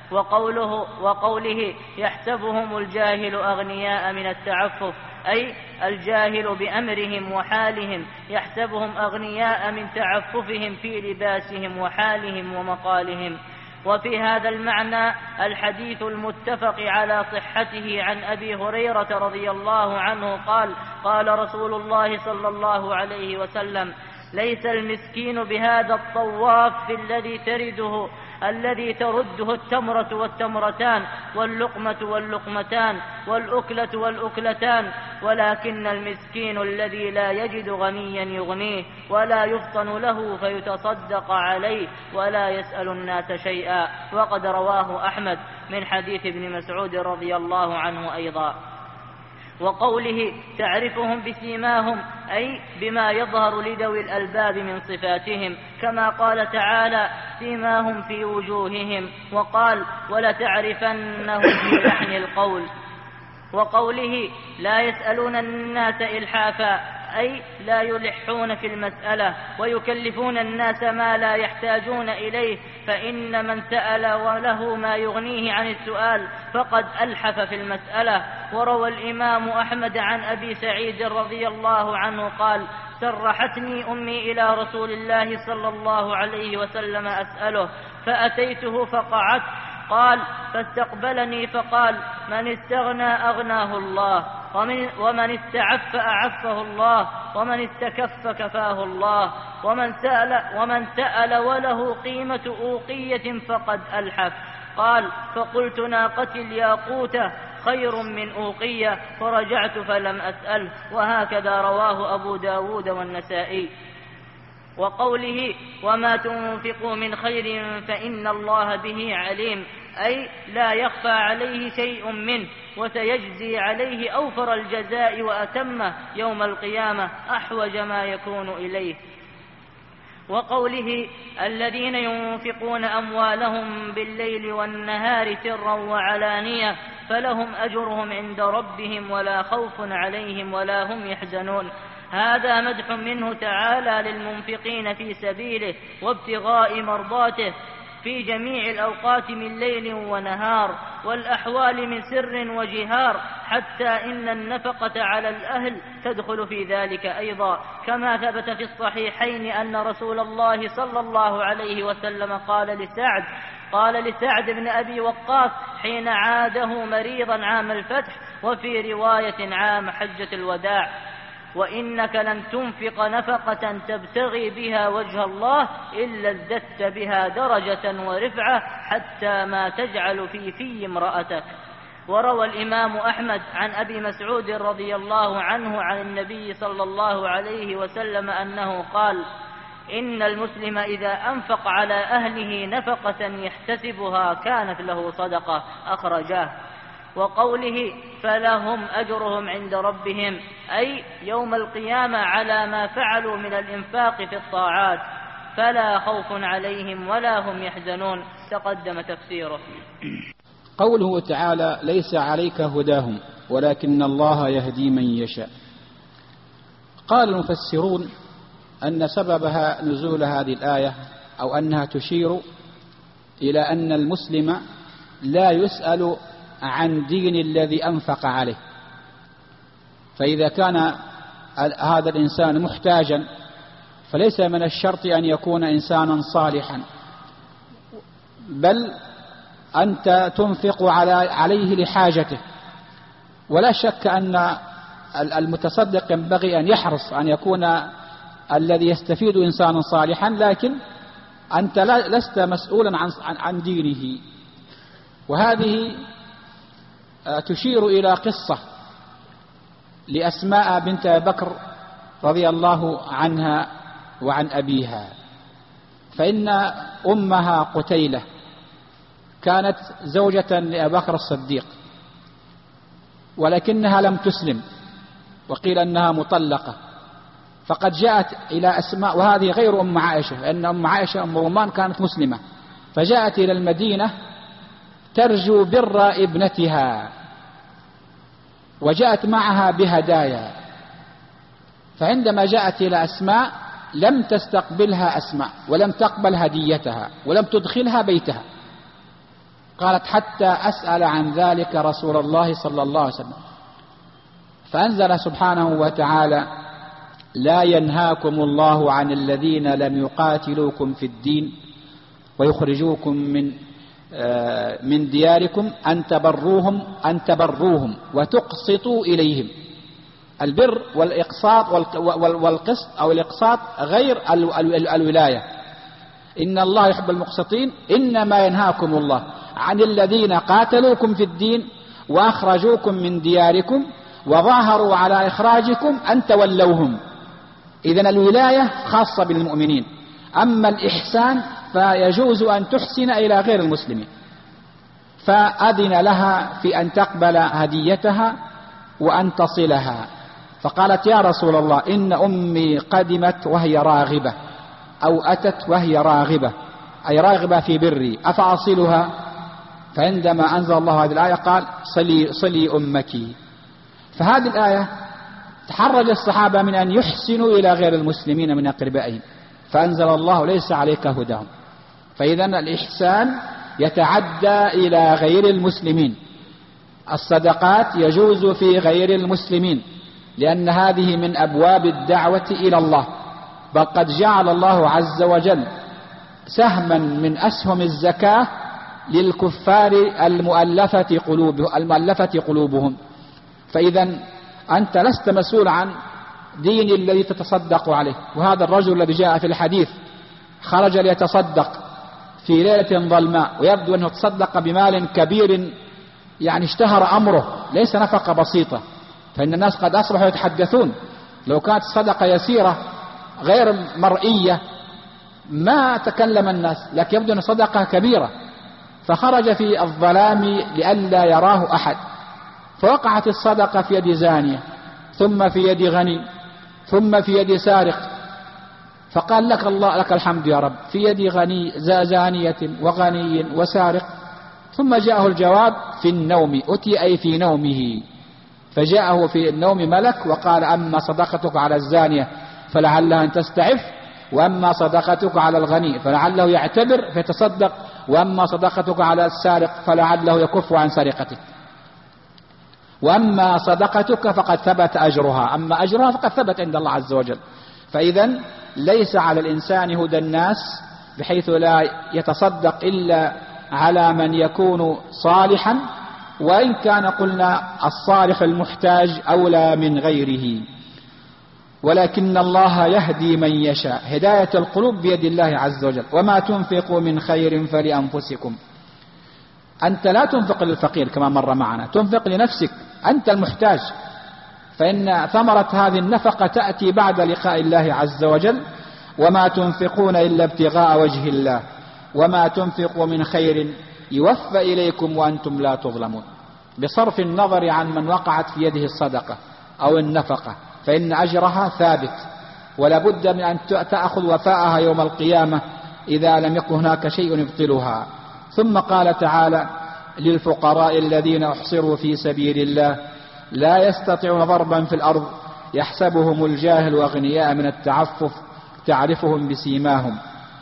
وقوله يحسبهم الجاهل أغنياء من التعفف، أي الجاهل بأمرهم وحالهم يحسبهم أغنياء من تعففهم في لباسهم وحالهم ومقالهم. وفي هذا المعنى الحديث المتفق على صحته عن أبي هريرة رضي الله عنه قال: قال رسول الله صلى الله عليه وسلم: ليس المسكين بهذا الطواف الذي ترده التمرة والتمرتان واللقمة واللقمتان والأكلة والأكلتان، ولكن المسكين الذي لا يجد غنيا يغنيه ولا يفطن له فيتصدق عليه ولا يسأل الناس شيئا. وقد رواه أحمد من حديث ابن مسعود رضي الله عنه أيضا. وقوله تعرفهم بسيماهم، أي بما يظهر لذوي الألباب من صفاتهم، كما قال تعالى: سيماهم في وجوههم، وقال: ولتعرفنهم في لحن القول. وقوله لا يسألون الناس إلحافا، أي لا يلحون في المسألة ويكلفون الناس ما لا يحتاجون إليه، فإن من سأل وله ما يغنيه عن السؤال فقد ألحف في المسألة. وروى الإمام أحمد عن أبي سعيد رضي الله عنه قال: سرحتني أمي إلى رسول الله صلى الله عليه وسلم أسأله، فأتيته فقعدت، قال: فاستقبلني فقال: من استغنى أغناه الله، ومن استعف أعفه الله، ومن استكف كفاه الله، ومن سأل وله قيمة أوقية فقد ألحف. قال: فقلت: ناقتي الياقوتة خير من أوقية، فرجعت فلم أسأله. وهكذا رواه أبو داود والنسائي. وقوله: وما تنفقوا من خير فإن الله به عليم، أي لا يخفى عليه شيء منه، وسيجزي عليه أوفر الجزاء وأتمه يوم القيامة أحوج ما يكون إليه. وقوله: الذين ينفقون أموالهم بالليل والنهار سرا وعلانية فلهم أجرهم عند ربهم ولا خوف عليهم ولا هم يحزنون. هذا مدح منه تعالى للمنفقين في سبيله وابتغاء مرضاته في جميع الأوقات من ليل ونهار، والأحوال من سر وجهار، حتى إن النفقة على الأهل تدخل في ذلك أيضا، كما ثبت في الصحيحين أن رسول الله صلى الله عليه وسلم قال لسعد بن أبي وقاص حين عاده مريضا عام الفتح، وفي رواية عام حجة الوداع: وإنك لن تنفق نفقة تبتغي بها وجه الله إلا ازددت بها درجة ورفعة حتى ما تجعل في امرأتك. وروى الإمام أحمد عن أبي مسعود رضي الله عنه عن النبي صلى الله عليه وسلم أنه قال: إن المسلم إذا أنفق على أهله نفقة يحتسبها كانت له صدقة، أخرجاه. وقوله: فلهم أجرهم عند ربهم، أي يوم القيامة على ما فعلوا من الإنفاق في الطاعات، فلا خوف عليهم ولا هم يحزنون، تقدم تفسيره. قوله تعالى: ليس عليك هداهم ولكن الله يهدي من يشاء. قال المفسرون أن سببها نزول هذه الآية أو أنها تشير إلى أن المسلم لا يسأل عن دين الذي أنفق عليه، فإذا كان هذا الإنسان محتاجا فليس من الشرط أن يكون إنسانا صالحا، بل أنت تنفق عليه لحاجته. ولا شك أن المتصدق ينبغي أن يحرص أن يكون الذي يستفيد إنسانا صالحا، لكن أنت لست مسؤولا عن دينه. وهذه تشير إلى قصة لأسماء بنت بكر رضي الله عنها وعن أبيها. فإن أمها قتيلة كانت زوجة لأبي بكر الصديق، ولكنها لم تسلم، وقيل أنها مطلقة. فقد جاءت إلى أسماء، وهذه غير أم عائشة، لأن أم عائشة أم رومان كانت مسلمة، فجاءت إلى المدينة ترجو بر ابنتها، وجاءت معها بهدايا. فعندما جاءت إلى أسماء لم تستقبلها أسماء، ولم تقبل هديتها، ولم تدخلها بيتها. قالت: حتى أسأل عن ذلك رسول الله صلى الله عليه وسلم. فأنزل سبحانه وتعالى: لا ينهاكم الله عن الذين لم يقاتلوكم في الدين ويخرجوكم من دياركم أن تبروهم وتقسطوا إليهم. البر والإقساط والقسط أو الإقساط غير الولاية. إن الله يحب المقسطين. إنما ينهاكم الله عن الذين قاتلوكم في الدين وأخرجوكم من دياركم وظاهروا على إخراجكم أن تولوهم. إذن الولاية خاصة بالمؤمنين، أما الإحسان فيجوز أن تحسن إلى غير المسلمين. فأذن لها في أن تقبل هديتها وأن تصلها، فقالت: يا رسول الله، إن أمي قدمت وهي راغبة، أو أتت وهي راغبة، أي راغبة في بري، أفأصلها؟ فعندما أنزل الله هذه الآية قال: صلي أمك. فهذه الآية تحرج الصحابة من أن يحسنوا إلى غير المسلمين من أقربائهم، فأنزل الله ليس عليك هداهم. فإذا الإحسان يتعدى إلى غير المسلمين. الصدقات يجوز في غير المسلمين، لأن هذه من أبواب الدعوة إلى الله، بل قد جعل الله عز وجل سهما من أسهم الزكاة للكفار المؤلفة قلوبهم. فإذا أنت لست مسؤول عن دين الذي تتصدق عليه. وهذا الرجل الذي جاء في الحديث خرج ليتصدق في ليلة ظلماء، ويبدو أنه تصدق بمال كبير، يعني اشتهر أمره، ليس نفقة بسيطة، فإن الناس قد أصبحوا يتحدثون لو كانت الصدقة يسيرة غير مرئية ما تكلم الناس، لكن يبدو أن صدقة كبيرة. فخرج في الظلام لئلا يراه أحد، فوقعت الصدقة في يد زانية، ثم في يد غني، ثم في يد سارق. فقال لك الله لك الحمد يا رب، في يد غني زانية وغني وسارق. ثم جاءه الجواب في النوم، أتي أي في نومه، فجاءه في النوم ملك وقال أما صدقتك على الزانية فلعلها أن تستعف، وأما صدقتك على الغني فلعله يعتبر فيتصدق، وأما صدقتك على السارق فلعله يكف عن سرقته، وأما صدقتك فقد ثبت أجرها، أما أجرها فقد ثبت عند الله عز وجل. فإذا ليس على الإنسان هدى الناس بحيث لا يتصدق إلا على من يكون صالحا، وإن كان قلنا الصالح المحتاج أولى من غيره. ولكن الله يهدي من يشاء، هداية القلوب بيد الله عز وجل. وما تنفقوا من خير فلأنفسكم. أنت لا تنفق للفقير كما مر معنا، تنفق لنفسك، أنت المحتاج، فإن ثمرة هذه النفقة تأتي بعد لقاء الله عز وجل. وما تنفقون إلا ابتغاء وجه الله وما تنفقوا من خير يوفى إليكم وأنتم لا تظلمون، بصرف النظر عن من وقعت في يده الصدقة أو النفقة، فإن أجرها ثابت، ولا بد من أن تأخذ وفاءها يوم القيامة إذا لم يكن هناك شيء يبطلها. ثم قال تعالى للفقراء الذين أحصروا في سبيل الله لا يستطيعون ضربا في الأرض يحسبهم الجاهل أغنياء من التعفف تعرفهم بسيماهم.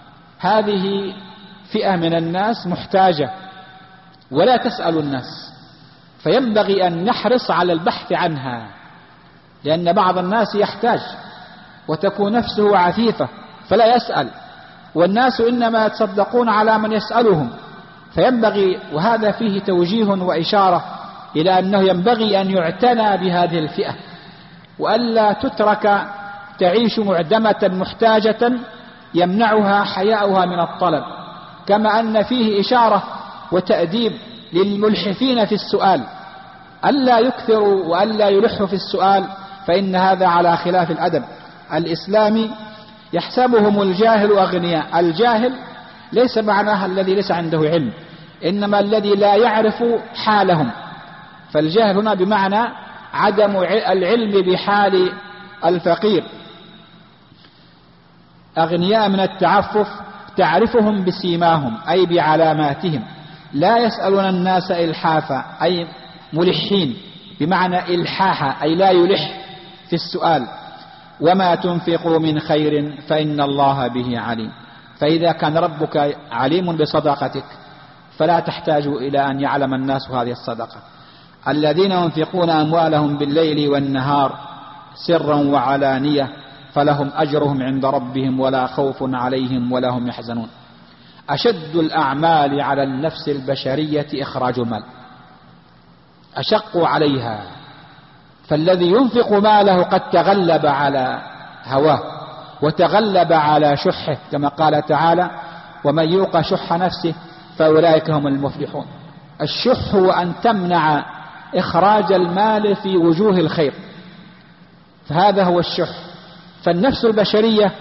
هذه فئة من الناس محتاجة ولا تسأل الناس، فينبغي أن نحرص على البحث عنها، لأن بعض الناس يحتاج وتكون نفسه عفيفة فلا يسأل، والناس إنما يتصدقون على من يسألهم. فينبغي، وهذا فيه توجيه وإشارة إلى أنه ينبغي أن يعتنى بهذه الفئة، وألا تترك تعيش معدمة محتاجة يمنعها حياؤها من الطلب. كما أن فيه إشارة وتأديب للملحفين في السؤال، ألا يكثروا وألا يلحوا في السؤال، فإن هذا على خلاف الأدب الإسلامي. يحسبهم الجاهل أغنياء، الجاهل ليس معناها الذي ليس عنده علم، إنما الذي لا يعرف حالهم. فالجاهل هنا بمعنى عدم العلم بحال الفقير. أغنياء من التعفف تعرفهم بسيماهم أي بعلاماتهم، لا يسألون الناس إلحافا أي ملحين، بمعنى إلحاحا أي لا يلح في السؤال. وما تنفقوا من خير فإن الله به عليم. فإذا كان ربك عليم بصدقتك فلا تحتاج إلى أن يعلم الناس هذه الصدقة. الذين ينفقون أموالهم بالليل والنهار سرا وعلانية فلهم أجرهم عند ربهم ولا خوف عليهم ولا هم يحزنون. أشد الأعمال على النفس البشرية إخراج مال، أشق عليها. فالذي ينفق ماله قد تغلب على هواه وتغلب على شحه، كما قال تعالى ومن يوق شح نفسه فأولئك هم المفلحون. الشح هو أن تمنع إخراج المال في وجوه الخير، فهذا هو الشح. فالنفس البشرية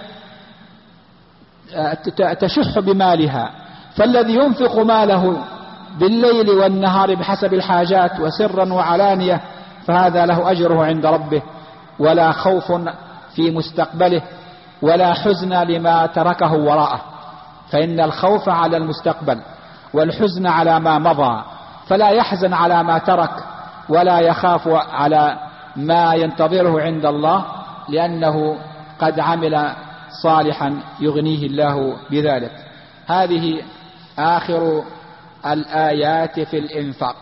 تشح بمالها، فالذي ينفق ماله بالليل والنهار بحسب الحاجات وسرا وعلانية فهذا له أجره عند ربه ولا خوف في مستقبله ولا حزن لما تركه وراءه. فإن الخوف على المستقبل والحزن على ما مضى، فلا يحزن على ما ترك ولا يخاف على ما ينتظره عند الله، لأنه قد عمل صالحا يغنيه الله بذلك. هذه آخر الآيات في الإنفاق،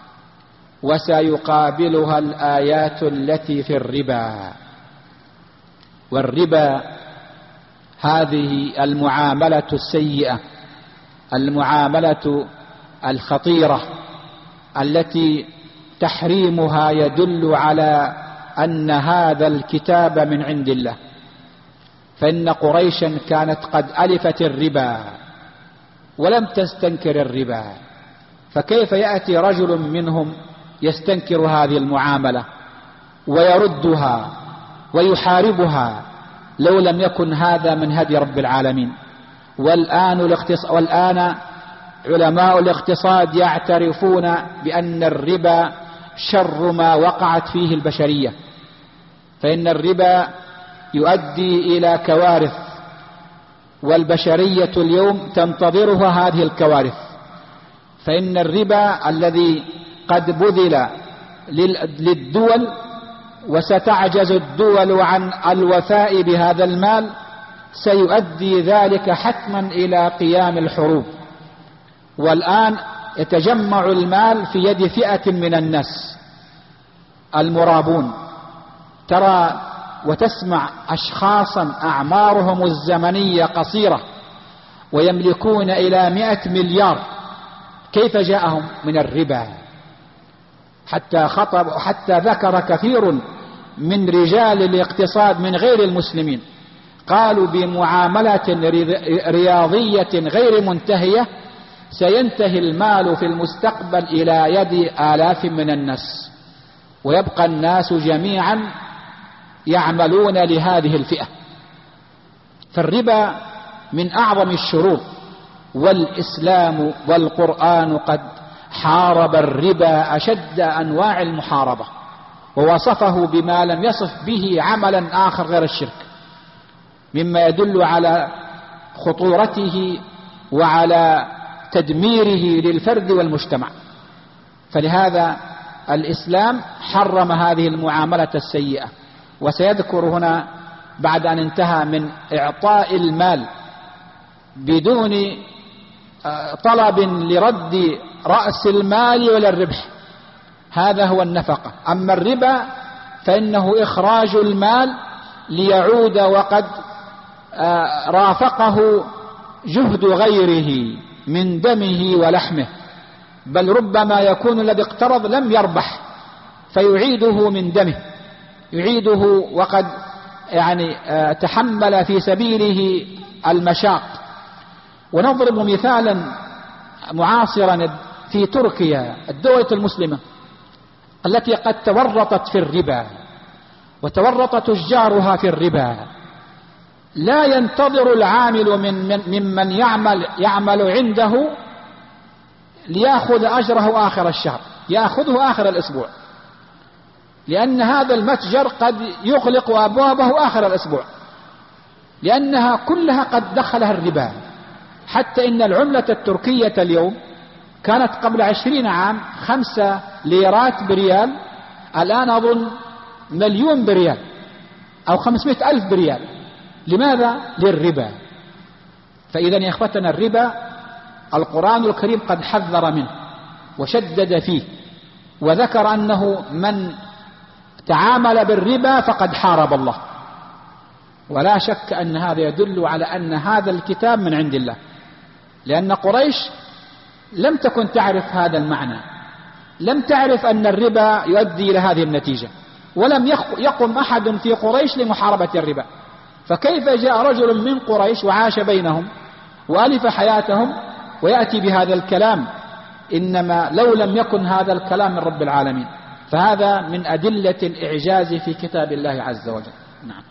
وسيقابلها الآيات التي في الربا. والربا هذه المعاملة السيئة، المعاملة الخطيرة التي تحريمها يدل على أن هذا الكتاب من عند الله. فإن قريشا كانت قد ألفت الربا ولم تستنكر الربا، فكيف يأتي رجل منهم يستنكر هذه المعاملة ويردها ويحاربها لو لم يكن هذا من هدي رب العالمين؟ والآن علماء الاقتصاد يعترفون بأن الربا شر ما وقعت فيه البشرية، فإن الربا يؤدي إلى كوارث، والبشرية اليوم تنتظرها هذه الكوارث. فإن الربا الذي قد بذل للدول، وستعجز الدول عن الوفاء بهذا المال، سيؤدي ذلك حتما إلى قيام الحروب. والآن يتجمع المال في يد فئة من الناس المرابون. ترى وتسمع أشخاصا أعمارهم الزمنية قصيرة ويملكون إلى 100 مليار. كيف جاءهم؟ من الربا. حتى ذكر كثير من رجال الاقتصاد من غير المسلمين، قالوا بمعاملة رياضية غير منتهية سينتهي المال في المستقبل إلى يد آلاف من الناس، ويبقى الناس جميعا يعملون لهذه الفئة. فالربا من أعظم الشرور، والإسلام والقرآن قد حارب الربا أشد أنواع المحاربة، ووصفه بما لم يصف به عملا آخر غير الشرك، مما يدل على خطورته وعلى تدميره للفرد والمجتمع. فلهذا الإسلام حرم هذه المعاملة السيئة. وسيذكر هنا بعد أن انتهى من إعطاء المال بدون طلب لرد رأس المال ولا الربح، هذا هو النفقة. أما الربا فإنه إخراج المال ليعود وقد رافقه جهد غيره من دمه ولحمه، بل ربما يكون الذي اقترض لم يربح فيعيده من دمه، يعيده وقد تحمل في سبيله المشاق. ونضرب مثالا معاصرا في تركيا، الدولة المسلمة التي قد تورطت في الربا وتورط تجارها في الربا. لا ينتظر العامل ممن يعمل عنده ليأخذ أجره آخر الشهر، يأخذه آخر الأسبوع، لأن هذا المتجر قد يغلق أبوابه آخر الأسبوع، لأنها كلها قد دخلها الربا. حتى إن العملة التركية اليوم كانت قبل 20 عام 5 ليرات بريال، الآن أظن 1,000,000 بريال أو 500,000 بريال. لماذا؟ للربا. فإذا يا إخوتنا الربا القرآن الكريم قد حذر منه وشدد فيه، وذكر أنه من تعامل بالربا فقد حارب الله. ولا شك أن هذا يدل على أن هذا الكتاب من عند الله، لأن قريش لم تكن تعرف هذا المعنى، لم تعرف أن الربا يؤدي إلى هذه النتيجة، ولم يقم أحد في قريش لمحاربة الربا. فكيف جاء رجل من قريش وعاش بينهم وألف حياتهم ويأتي بهذا الكلام؟ إنما لو لم يكن هذا الكلام من رب العالمين. فهذا من أدلة الإعجاز في كتاب الله عز وجل. نعم.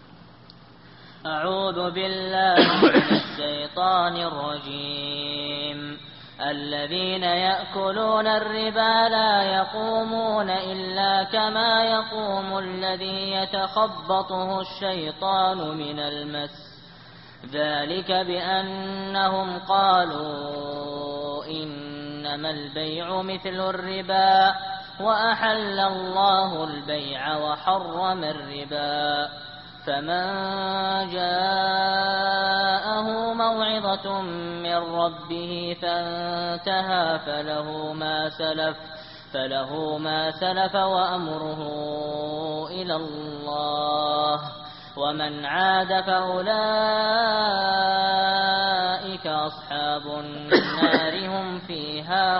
أعوذ بالله من الشيطان الرجيم. الذين يأكلون الربا لا يقومون إلا كما يقوم الذي يتخبطه الشيطان من المس، ذلك بأنهم قالوا إنما البيع مثل الربا وأحل الله البيع وحرم الربا. فمن جاءه موعظة من ربه فانتهى فله ما سلف وأمره إلى الله، ومن عاد فأولئك أصحاب النار هم فيها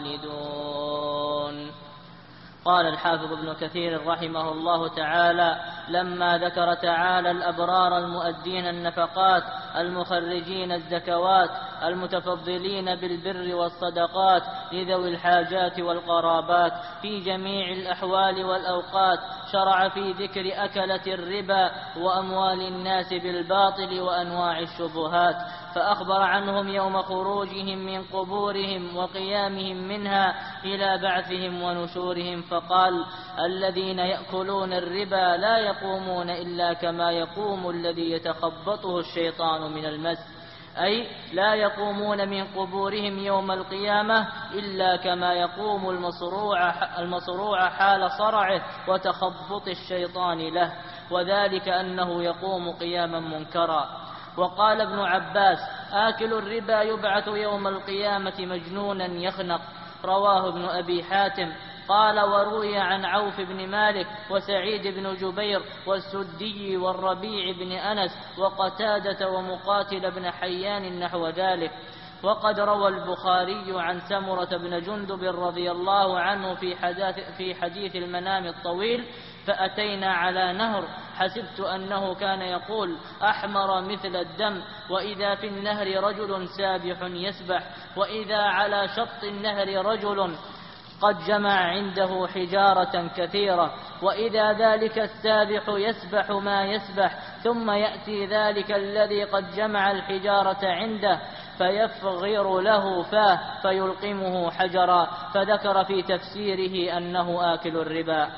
خالدون. قال الحافظ ابن كثير رحمه الله تعالى: لما ذكر تعالى الأبرار المؤدين النفقات المخرجين الزكوات المتفضلين بالبر والصدقات لذوي الحاجات والقرابات في جميع الأحوال والأوقات، شرع في ذكر أكلة الربا وأموال الناس بالباطل وأنواع الشبهات، فأخبر عنهم يوم خروجهم من قبورهم وقيامهم منها إلى بعثهم ونشورهم، فقال: الذين يأكلون الربا لا يقومون إلا كما يقوم الذي يتخبطه الشيطان من المس، أي لا يقومون من قبورهم يوم القيامة إلا كما يقوم المصروع حال صرعه وتخبط الشيطان له، وذلك أنه يقوم قياما منكرا. وقال ابن عباس: آكل الربا يبعث يوم القيامة مجنونا يخنق. رواه ابن أبي حاتم. قال: وروي عن عوف بن مالك وسعيد بن جبير والسدي والربيع بن أنس وقتادة ومقاتل بن حيان نحو ذلك. وقد روى البخاري عن سمرة بن جندب رضي الله عنه في حديث المنام الطويل: فأتينا على نهر حسبت أنه كان يقول: أحمر مثل الدم، وإذا في النهر رجل سابح يسبح، وإذا على شط النهر رجل قد جمع عنده حجارة كثيرة، وإذا ذلك السابح يسبح ما يسبح، ثم يأتي ذلك الذي قد جمع الحجارة عنده فيفغر له فاه فيلقمه حجرا، فذكر في تفسيره أنه آكل الربا.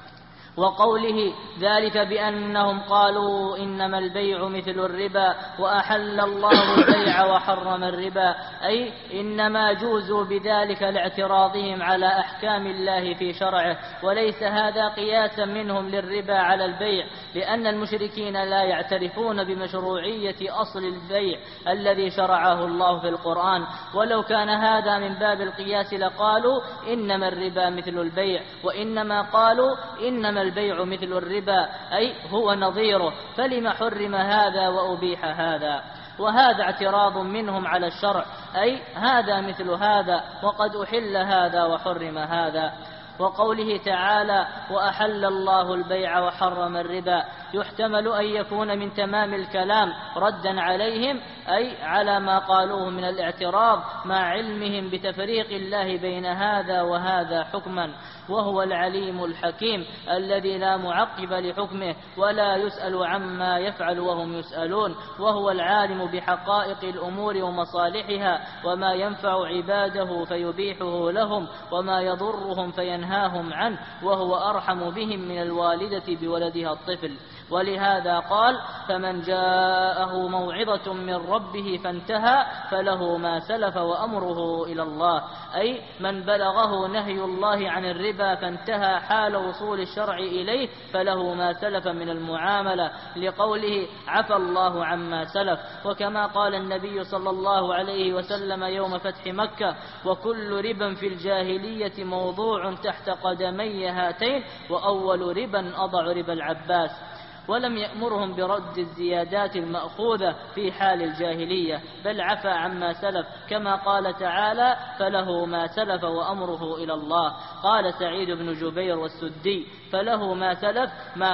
وقوله ذلك بأنهم قالوا إنما البيع مثل الربا وأحل الله البيع وحرم الربا، أي إنما جوزوا بذلك لاعتراضهم على أحكام الله في شرعه، وليس هذا قياسا منهم للربا على البيع، لأن المشركين لا يعترفون بمشروعية أصل البيع الذي شرعه الله في القرآن، ولو كان هذا من باب القياس لقالوا إنما الربا مثل البيع، وإنما قالوا إنما البيع مثل الربا، أي هو نظيره، فلم حرم هذا وأبيح هذا. وهذا اعتراض منهم على الشرع، أي هذا مثل هذا وقد أحل هذا وحرم هذا. وقوله تعالى: وأحل الله البيع وحرم الربا، يحتمل أن يكون من تمام الكلام ردا عليهم، أي على ما قالوه من الاعتراض مع علمهم بتفريق الله بين هذا وهذا حكما، وهو العليم الحكيم الذي لا معقب لحكمه ولا يسأل عما يفعل وهم يسألون، وهو العالم بحقائق الأمور ومصالحها، وما ينفع عباده فيبيحه لهم، وما يضرهم فينهاهم عنه، وهو أرحم بهم من الوالدة بولدها الطفل. ولهذا قال: فمن جاءه موعظة من ربه فانتهى فله ما سلف وأمره إلى الله، أي من بلغه نهي الله عن الربا فانتهى حال وصول الشرع إليه فله ما سلف من المعاملة، لقوله: عفى الله عما سلف. وكما قال النبي صلى الله عليه وسلم يوم فتح مكة: وكل ربا في الجاهلية موضوع تحت قدمي هاتين، وأول ربا أضع ربا العباس. ولم يأمرهم برد الزيادات المأخوذة في حال الجاهلية، بل عفى عما سلف، كما قال تعالى: فله ما سلف وأمره إلى الله. قال سعيد بن جبير والسدي: فله ما سلف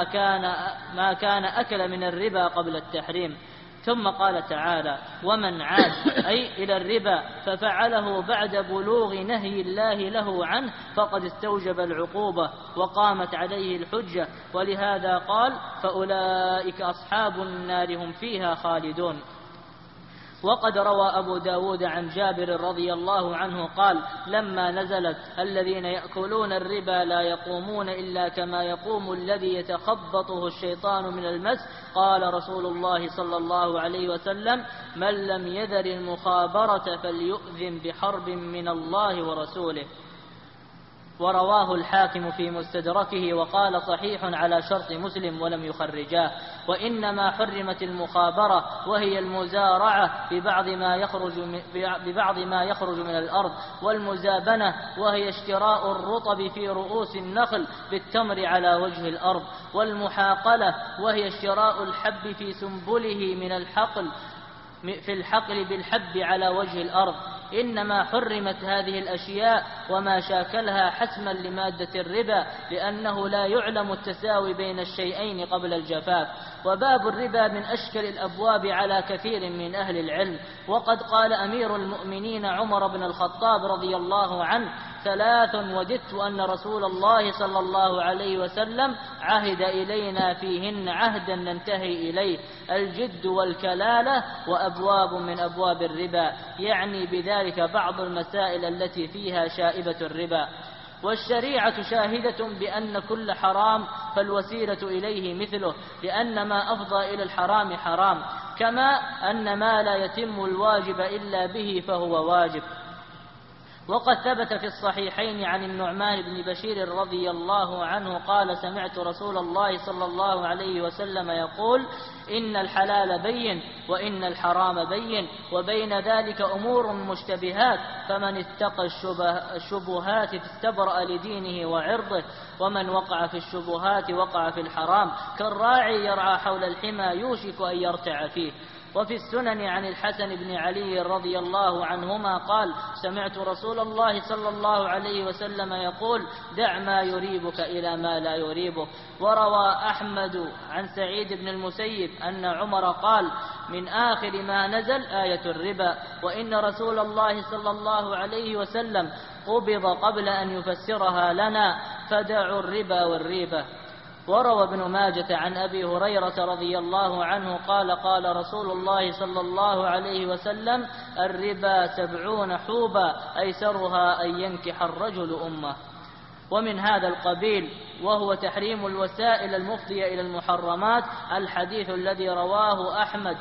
ما كان أكل من الربا قبل التحريم. ثم قال تعالى: ومن عاد أي إلى الربا ففعله بعد بلوغ نهي الله له عنه فقد استوجب العقوبة وقامت عليه الحجة، ولهذا قال: فأولئك أصحاب النار هم فيها خالدون. وقد روى أبو داود عن جابر رضي الله عنه قال: لما نزلت: الذين يأكلون الربا لا يقومون إلا كما يقوم الذي يتخبطه الشيطان من المس، قال رسول الله صلى الله عليه وسلم: من لم يذر المخابرة فليؤذن بحرب من الله ورسوله. ورواه الحاكم في مستدركه وقال صحيح على شرط مسلم ولم يخرجاه. وإنما حرمت المخابرة وهي المزارعة ببعض ما يخرج من الأرض، والمزابنة وهي اشتراء الرطب في رؤوس النخل بالتمر على وجه الأرض، والمحاقلة وهي اشتراء الحب في سنبله في الحقل بالحب على وجه الأرض. إنما حرمت هذه الأشياء وما شاكلها حسما لمادة الربا، لأنه لا يعلم التساوي بين الشيئين قبل الجفاف. وباب الربا من أشكل الأبواب على كثير من أهل العلم. وقد قال أمير المؤمنين عمر بن الخطاب رضي الله عنه: 3 وددت أن رسول الله صلى الله عليه وسلم عهد إلينا فيهن عهدا ننتهي إليه: الجد والكلالة وأبواب من أبواب الربا، يعني بذلك بعض المسائل التي فيها شائبة الربا. والشريعة شاهدة بأن كل حرام فالوسيلة إليه مثله، لأن ما أفضى إلى الحرام حرام، كما أن ما لا يتم الواجب إلا به فهو واجب. وقد ثبت في الصحيحين عن النعمان بن بشير رضي الله عنه قال: سمعت رسول الله صلى الله عليه وسلم يقول: إن الحلال بين وإن الحرام بين وبين ذلك أمور مشتبهات، فمن اتقى الشبهات استبرأ لدينه وعرضه، ومن وقع في الشبهات وقع في الحرام، كالراعي يرعى حول الحمى يوشك أن يرتع فيه. وفي السنن عن الحسن بن علي رضي الله عنهما قال: سمعت رسول الله صلى الله عليه وسلم يقول: دع ما يريبك إلى ما لا يريبك. وروى أحمد عن سعيد بن المسيب أن عمر قال: من آخر ما نزل آية الربا، وإن رسول الله صلى الله عليه وسلم قبض قبل أن يفسرها لنا، فدعوا الربا والريبة. وروى ابن ماجة عن أبي هريرة رضي الله عنه قال: قال رسول الله صلى الله عليه وسلم: الربا 70 حوبا أيسرها أن ينكح الرجل أمه. ومن هذا القبيل وهو تحريم الوسائل المفضية إلى المحرمات الحديث الذي رواه أحمد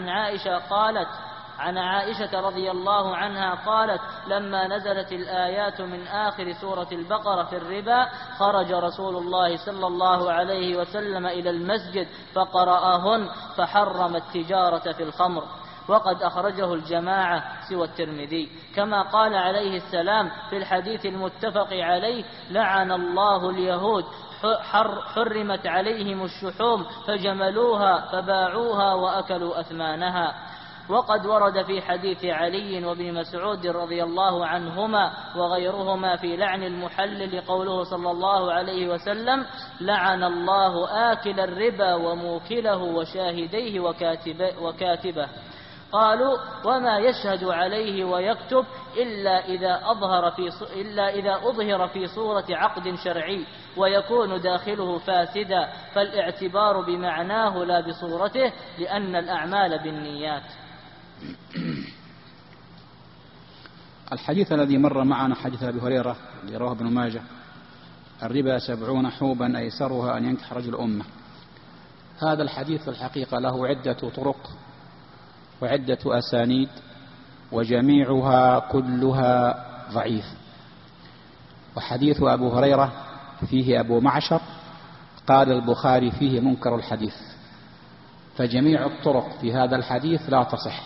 عن عائشة رضي الله عنها قالت: لما نزلت الآيات من آخر سورة البقرة في الربا خرج رسول الله صلى الله عليه وسلم إلى المسجد فقرأهن فحرم التجارة في الخمر. وقد أخرجه الجماعة سوى الترمذي. كما قال عليه السلام في الحديث المتفق عليه: لعن الله اليهود، حرمت عليهم الشحوم فجملوها فباعوها وأكلوا أثمانها. وقد ورد في حديث علي وابن مسعود رضي الله عنهما وغيرهما في لعن المحلل قوله صلى الله عليه وسلم: لعن الله آكل الربا وموكله وشاهديه وكاتبه. قالوا: وما يشهد عليه ويكتب إلا إذا أظهر في صورة عقد شرعي ويكون داخله فاسدا، فالاعتبار بمعناه لا بصورته، لأن الأعمال بالنيات. الحديث الذي مر معنا حديث أبي هريرة الذي رواه ابن ماجه: الربا 70 حوبا أيسرها أن ينكح رجل أمه. هذا الحديث في الحقيقة له عدة طرق وعدة أسانيد، وجميعها كلها ضعيف. وحديث أبو هريرة فيه أبو معشر قال البخاري فيه منكر الحديث، فجميع الطرق في هذا الحديث لا تصح،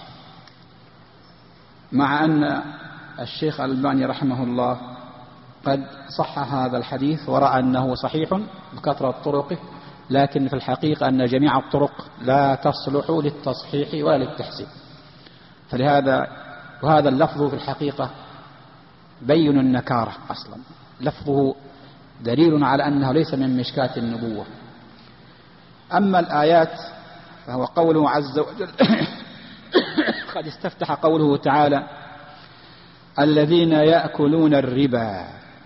مع أن الشيخ الألباني رحمه الله قد صحح هذا الحديث ورأى أنه صحيح بكثرة طرقه، لكن في الحقيقة أن جميع الطرق لا تصلح للتصحيح ولا للتحسين. فلهذا وهذا اللفظ في الحقيقة بين النكارة أصلا، لفظه دليل على أنه ليس من مشكاة النبوة. أما الآيات فهو قوله عز وجل قد استفتح قوله تعالى: الذين يأكلون الربا.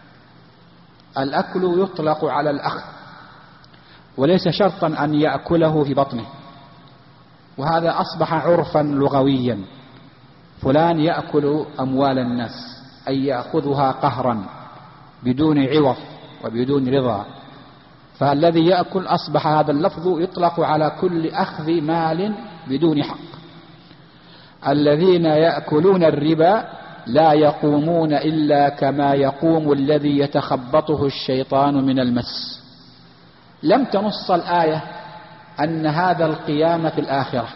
الأكل يطلق على الأخذ، وليس شرطا أن يأكله في بطنه، وهذا أصبح عرفا لغويا. فلان يأكل أموال الناس، أي يأخذها قهرا بدون عوض وبدون رضا. فالذي يأكل أصبح هذا اللفظ يطلق على كل أخذ مال بدون حق. الذين يأكلون الربا لا يقومون إلا كما يقوم الذي يتخبطه الشيطان من المس. لم تنص الآية أن هذا القيام في الآخرة،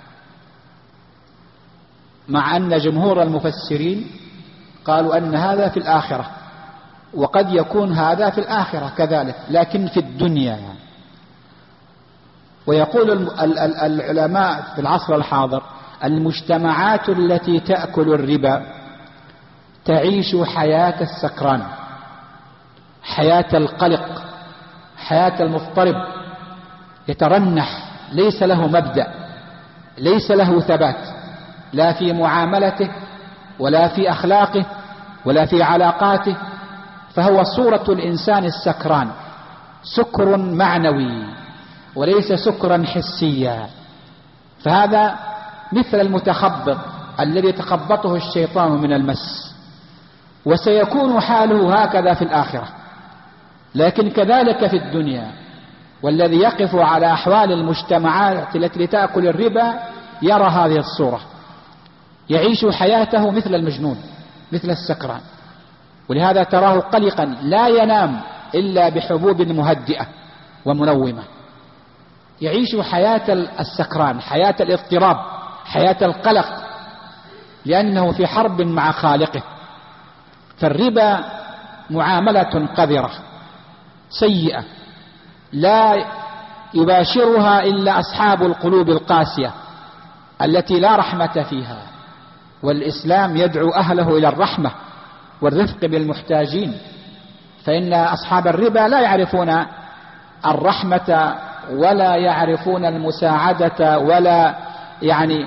مع أن جمهور المفسرين قالوا أن هذا في الآخرة، وقد يكون هذا في الآخرة كذلك، لكن في الدنيا يعني. ويقول العلماء في العصر الحاضر: المجتمعات التي تأكل الربا تعيش حياة السكران، حياة القلق، حياة المضطرب، يترنح، ليس له مبدأ، ليس له ثبات، لا في معاملته ولا في أخلاقه ولا في علاقاته، فهو صورة الإنسان السكران، سكر معنوي وليس سكرا حسيا. فهذا مثل المتخبط الذي يتخبطه الشيطان من المس، وسيكون حاله هكذا في الآخرة، لكن كذلك في الدنيا. والذي يقف على أحوال المجتمعات التي تأكل الربا يرى هذه الصورة، يعيش حياته مثل المجنون، مثل السكران، ولهذا تراه قلقا لا ينام إلا بحبوب مهدئة ومنومة، يعيش حياة السكران، حياة الاضطراب، حياة القلق، لأنه في حرب مع خالقه. فالربا معاملة قذرة سيئة لا يباشرها إلا أصحاب القلوب القاسية التي لا رحمة فيها، والإسلام يدعو أهله إلى الرحمة والرفق بالمحتاجين، فإن أصحاب الربا لا يعرفون الرحمة ولا يعرفون المساعدة ولا يعني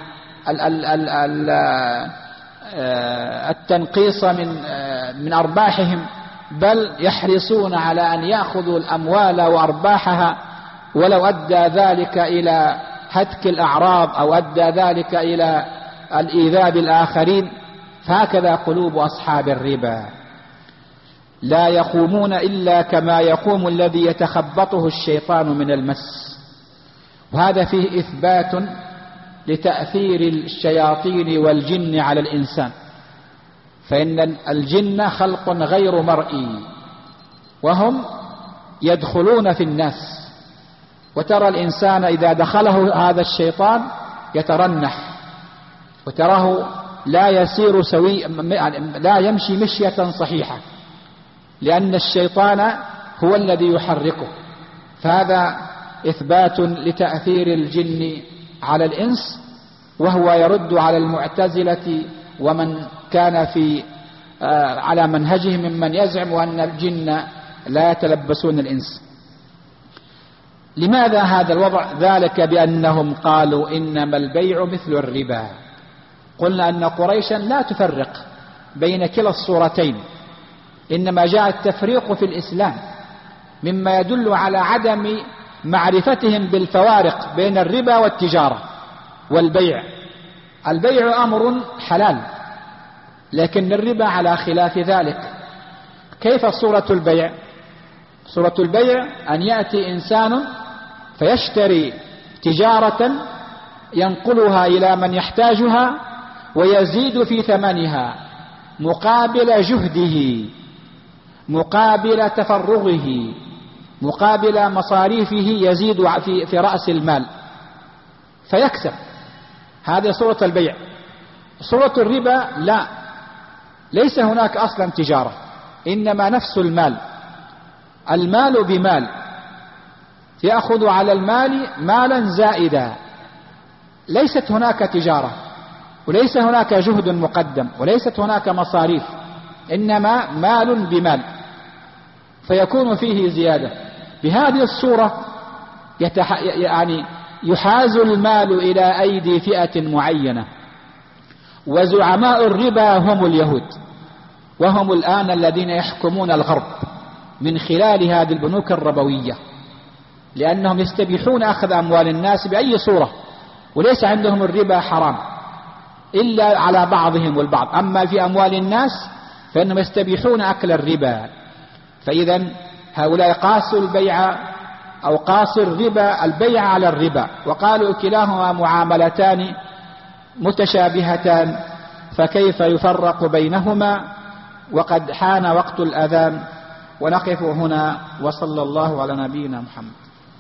التنقيص من أرباحهم، بل يحرصون على أن يأخذوا الأموال وأرباحها، ولو أدى ذلك إلى هتك الأعراض أو أدى ذلك إلى الإيذاء بالآخرين. فهكذا قلوب أصحاب الربا، لا يقومون إلا كما يقوم الذي يتخبطه الشيطان من المس. وهذا فيه إثبات لتأثير الشياطين والجن على الإنسان، فإن الجن خلق غير مرئي، وهم يدخلون في الناس، وترى الإنسان إذا دخله هذا الشيطان يترنح، وتراه لا يسير لا يمشي مشية صحيحة، لأن الشيطان هو الذي يحركه. فهذا إثبات لتأثير الجن على الإنس، وهو يرد على المعتزلة ومن كان على منهجهم ممن يزعم أن الجن لا يتلبسون الإنس. لماذا هذا الوضع؟ ذلك بأنهم قالوا إنما البيع مثل الربا. قلنا أن قريشا لا تفرق بين كلا الصورتين، إنما جاء التفريق في الإسلام مما يدل على عدم معرفتهم بالفوارق بين الربا والتجارة والبيع. البيع أمر حلال، لكن الربا على خلاف ذلك. كيف صورة البيع؟ صورة البيع أن يأتي إنسان فيشتري تجارة ينقلها إلى من يحتاجها ويزيد في ثمنها مقابل جهده، مقابل تفرغه، مقابل مصاريفه، يزيد في رأس المال فيكسب. هذه صورة البيع. صورة الربا لا، ليس هناك أصلا تجارة، إنما نفس المال، المال بمال، يأخذ على المال مالا زائدا. ليست هناك تجارة، وليس هناك جهد مقدم، وليست هناك مصاريف، إنما مال بمال، فيكون فيه زيادة. بهذه الصورة يعني يحاز المال إلى أيدي فئة معينة، وزعماء الربا هم اليهود، وهم الآن الذين يحكمون الغرب من خلال هذه البنوك الربوية، لأنهم يستبيحون أخذ أموال الناس بأي صورة، وليس عندهم الربا حرام إلا على بعضهم والبعض، أما في أموال الناس فإنهم يستبيحون أكل الربا. فإذا هؤلاء قاسوا البيع أو قاسوا الربا، البيع على الربا، وقالوا كلاهما معاملتان متشابهتان فكيف يفرق بينهما وقد حان وقت الأذان؟ ونقف هنا، وصلى الله على نبينا محمد.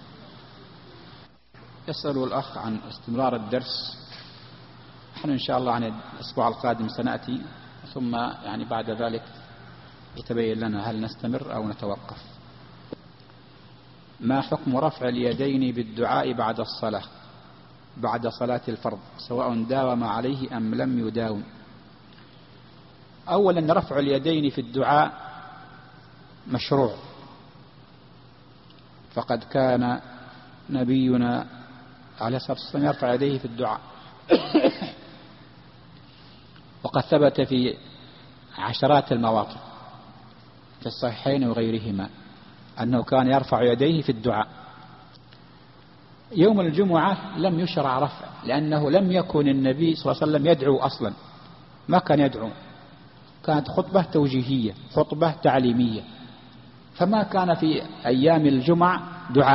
يسأل الأخ عن استمرار الدرس. نحن إن شاء الله عن الأسبوع القادم سنأتي، ثم يعني بعد ذلك يتبين لنا هل نستمر أو نتوقف. ما حكم رفع اليدين بالدعاء بعد الصلاة، بعد صلاة الفرض، سواء داوم عليه أم لم يداوم؟ أولا رفع اليدين في الدعاء مشروع، فقد كان نبينا عليه الصلاة والسلام يرفع يديه في الدعاء وقد ثبت في عشرات المواطن في الصحيحين وغيرهما أنه كان يرفع يديه في الدعاء. يوم الجمعة لم يشرع رفع، لأنه لم يكن النبي صلى الله عليه وسلم يدعو أصلا، ما كان يدعو، كانت خطبة توجيهية، خطبة تعليمية، فما كان في أيام الجمعة دعاء.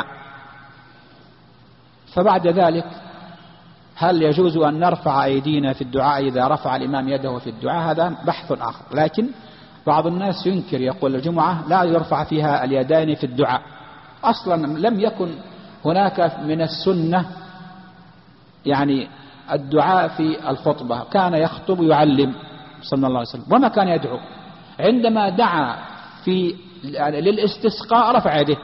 فبعد ذلك هل يجوز أن نرفع أيدينا في الدعاء إذا رفع الإمام يده في الدعاء؟ هذا بحث آخر، لكن بعض الناس ينكر، يقول الجمعة لا يرفع فيها اليدين في الدعاء، أصلا لم يكن هناك من السنة يعني الدعاء في الخطبة، كان يخطب يعلم صلى الله عليه وسلم وما كان يدعو. عندما دعا للاستسقاء رفع يده،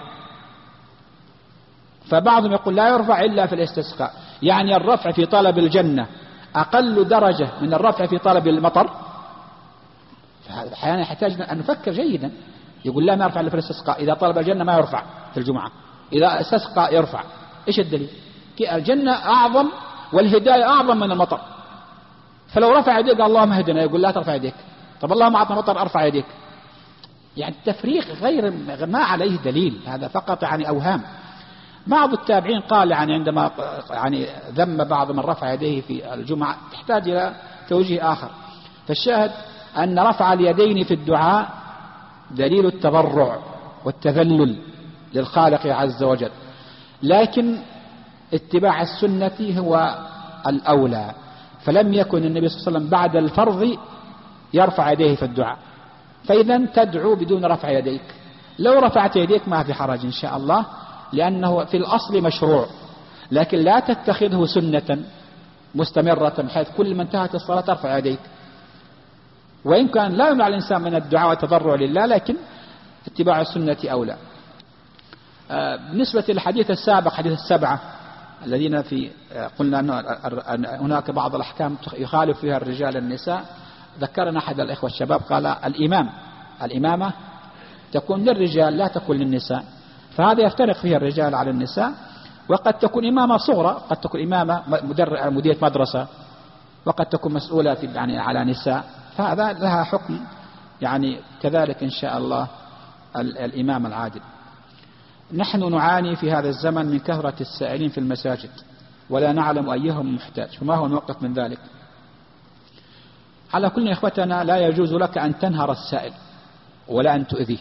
فبعضهم يقول لا يرفع إلا في الاستسقاء، يعني الرفع في طلب الجنة أقل درجة من الرفع في طلب المطر. فهذا أحيانا يحتاج أن نفكر جيدا. يقول لا ما يرفع إلا في الاستسقاء، إذا طلب الجنة ما يرفع في الجمعة، إذا استسقى يرفع. إيش الدليل؟ الجنة أعظم والهداية أعظم من المطر، فلو رفع يديك اللهم اهدنا يقول لا ترفع يديك، طب اللهم أعطنا مطر أرفع يديك. يعني التفريق غير ما عليه دليل، هذا فقط يعني أوهام. بعض التابعين قال يعني عندما يعني ذم بعض من رفع يديه في الجمعة تحتاج إلى توجيه آخر. فالشاهد أن رفع اليدين في الدعاء دليل التضرع والتذلل للخالق عز وجل، لكن اتباع السنة هو الأولى. فلم يكن النبي صلى الله عليه وسلم بعد الفرض يرفع يديه في الدعاء، فإذا تدعو بدون رفع يديك. لو رفعت يديك ما في حرج إن شاء الله، لأنه في الأصل مشروع، لكن لا تتخذه سنة مستمرة بحيث كل ما انتهت الصلاة ترفع يديك. وإن كان لا يمنع الإنسان من الدعاء والتضرع لله، لكن اتباع السنة أولى. بالنسبة للحديث السابق، حديث السبعة الذين قلنا أن هناك بعض الأحكام يخالف فيها الرجال النساء، ذكرنا أحد الإخوة الشباب قال الإمامة تكون للرجال لا تكون للنساء، فهذا يفترق فيها الرجال على النساء. وقد تكون إمامة صغرى، قد تكون إمامة مديرة مدرسة، وقد تكون مسؤولة يعني على نساء، فهذا لها حكم يعني كذلك إن شاء الله الإمام العادل. نحن نعاني في هذا الزمن من كثرة السائلين في المساجد ولا نعلم أيهم محتاج، فما هو الموقف من ذلك؟ على كل إخوتنا لا يجوز لك أن تنهر السائل ولا أن تؤذيه،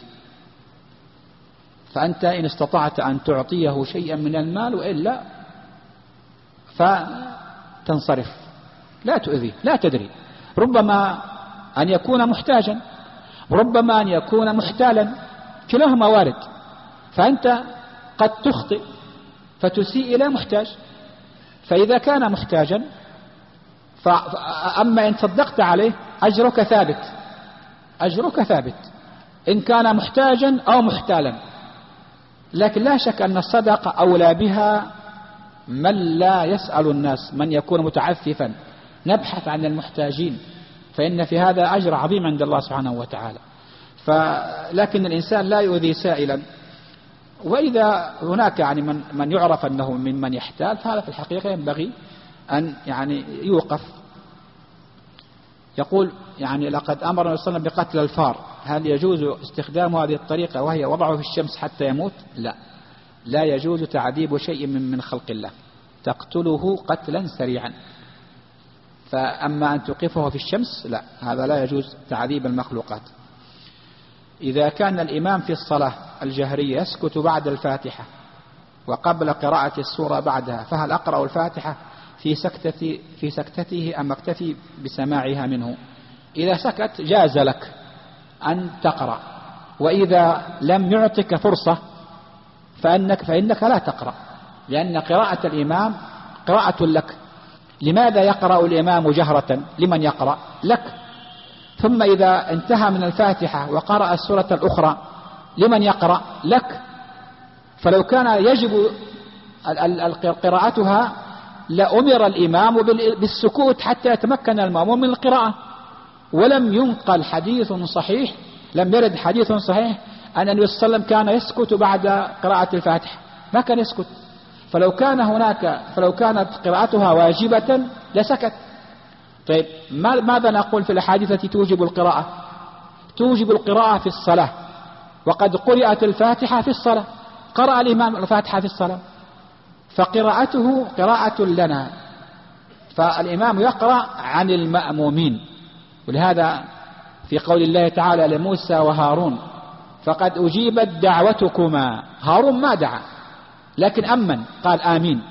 فأنت إن استطعت أن تعطيه شيئا من المال، وإلا فتنصرف، لا تؤذيه، لا تدري، ربما أن يكون محتاجا، ربما أن يكون محتالا، كلاهما وارد. فأنت قد تخطئ فتسيء إلى محتاج، فإذا كان محتاجا أما إن صدقت عليه أجرك ثابت، أجرك ثابت إن كان محتاجا أو محتالا. لكن لا شك أن الصدقة أولى بها من لا يسأل الناس، من يكون متعففا، نبحث عن المحتاجين، فإن في هذا أجر عظيم عند الله سبحانه وتعالى. لكن الإنسان لا يؤذي سائلا. وإذا هناك يعني من يعرف أنه ممن يحتال، فهذا في الحقيقة ينبغي أن يعني يوقف. يقول يعني لقد أمر النبي صلى الله عليه وسلم بقتل الفار، هل يجوز استخدام هذه الطريقة وهي وضعه في الشمس حتى يموت؟ لا يجوز تعذيب شيء من خلق الله، تقتله قتلا سريعا. فأما أن توقفه في الشمس لا، هذا لا يجوز تعذيب المخلوقات. إذا كان الإمام في الصلاة الجهرية يسكت بعد الفاتحة وقبل قراءة السورة بعدها، فهل أقرأ الفاتحة في سكتته أم أكتفي بسماعها منه؟ إذا سكت جاز لك أن تقرأ، وإذا لم يعطك فرصة فإنك لا تقرأ، لأن قراءة الإمام قراءة لك. لماذا يقرأ الإمام جهرة؟ لمن يقرأ؟ لك. ثم إذا انتهى من الفاتحة وقرأ السورة الأخرى لمن يقرأ؟ لك. فلو كان يجب قراءتها لأمر الإمام بالسكوت حتى يتمكن المأموم من القراءة. ولم ينقل حديث صحيح، لم يرد حديث صحيح أن النبي صلى الله عليه وسلم كان يسكت بعد قراءة الفاتحة، ما كان يسكت. فلو كانت قراءتها واجبة لسكت. طيب ماذا نقول في الأحاديث التي توجب القراءة؟ توجب القراءة في الصلاة، وقد قرأت الفاتحة في الصلاة، قرأ الإمام الفاتحة في الصلاة، فقراءته قراءة لنا، فالإمام يقرأ عن المأمومين. ولهذا في قول الله تعالى لموسى وهارون فقد أجيبت دعوتكما، هارون ما دعا لكن أمن قال آمين،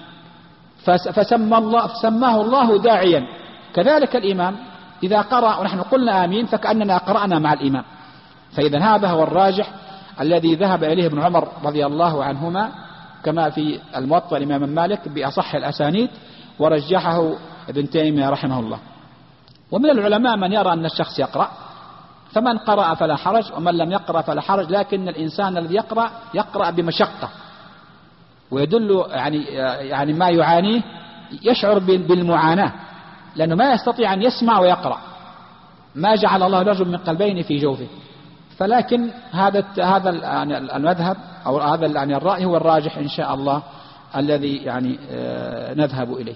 فسماه الله داعيا. كذلك الإمام إذا قرأ ونحن قلنا آمين فكأننا قرأنا مع الإمام. فإذا هذا هو الراجح الذي ذهب إليه ابن عمر رضي الله عنهما، كما في الموطأ الإمام مالك بأصح الأسانيد، ورجحه ابن تيمية رحمه الله. ومن العلماء من يرى أن الشخص يقرأ، فمن قرأ فلا حرج ومن لم يقرأ فلا حرج، لكن الإنسان الذي يقرأ بمشقة ويدل يعني ما يعانيه، يشعر بالمعاناة، لأنه ما يستطيع أن يسمع ويقرأ، ما جعل الله رجل من قلبين في جوفه. فلكن هذا المذهب أو هذا الرأي هو الراجح إن شاء الله الذي نذهب إليه.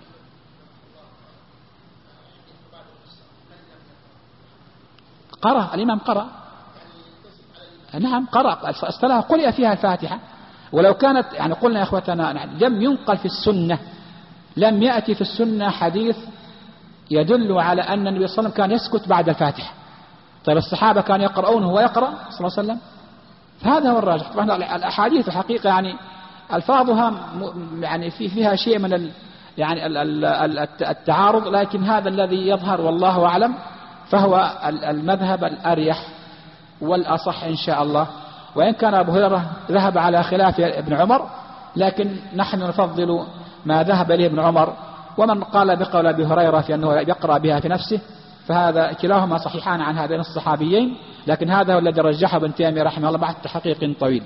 قرأ الإمام، قرأ، نعم قرأ الصلاة قرأ فيها الفاتحة. ولو كانت قلنا يا أخوتنا لم ينقل في السنة، لم يأتي في السنة حديث يدل على أن النبي صلى الله عليه وسلم كان يسكت بعد الفاتحة. طيب الصحابة كانوا يقرؤون وهو يقرأ صلى الله عليه وسلم، فهذا هو الراجح. طبعا الأحاديث الحقيقة الفاظها فيها شيء من التعارض، لكن هذا الذي يظهر والله أعلم، فهو المذهب الأريح والأصح إن شاء الله. وإن كان أبو هريرة ذهب على خلاف ابن عمر، لكن نحن نفضل ما ذهب إليه ابن عمر، ومن قال بقول أبي هريرة في أنه يقرأ بها في نفسه، فهذا كلاهما صحيحان عن هذين الصحابيين، لكن هذا هو الذي رجحه ابن تيمية رحمه الله بعد تحقيق طويل.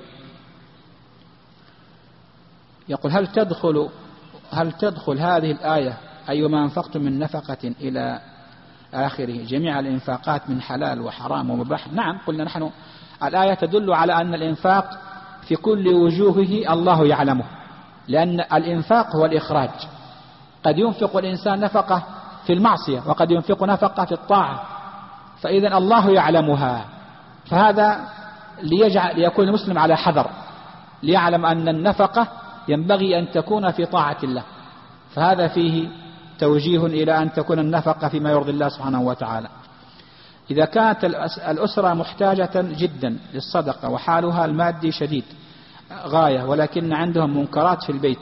يقول هل تدخل هذه الآية أيما أنفقتم من نفقة إلى آخره جميع الإنفاقات من حلال وحرام ومباح؟ نعم، قلنا نحن الآية تدل على أن الإنفاق في كل وجوهه الله يعلمه، لأن الإنفاق هو الإخراج. قد ينفق الإنسان نفقة في المعصية وقد ينفق نفقة في الطاعة، فإذا الله يعلمها. فهذا ليكون المسلم على حذر، ليعلم أن النفقة ينبغي أن تكون في طاعة الله، فهذا فيه توجيه إلى أن تكون النفقة فيما يرضي الله سبحانه وتعالى. إذا كانت الأسرة محتاجة جدا للصدقة وحالها المادي شديد غاية، ولكن عندهم منكرات في البيت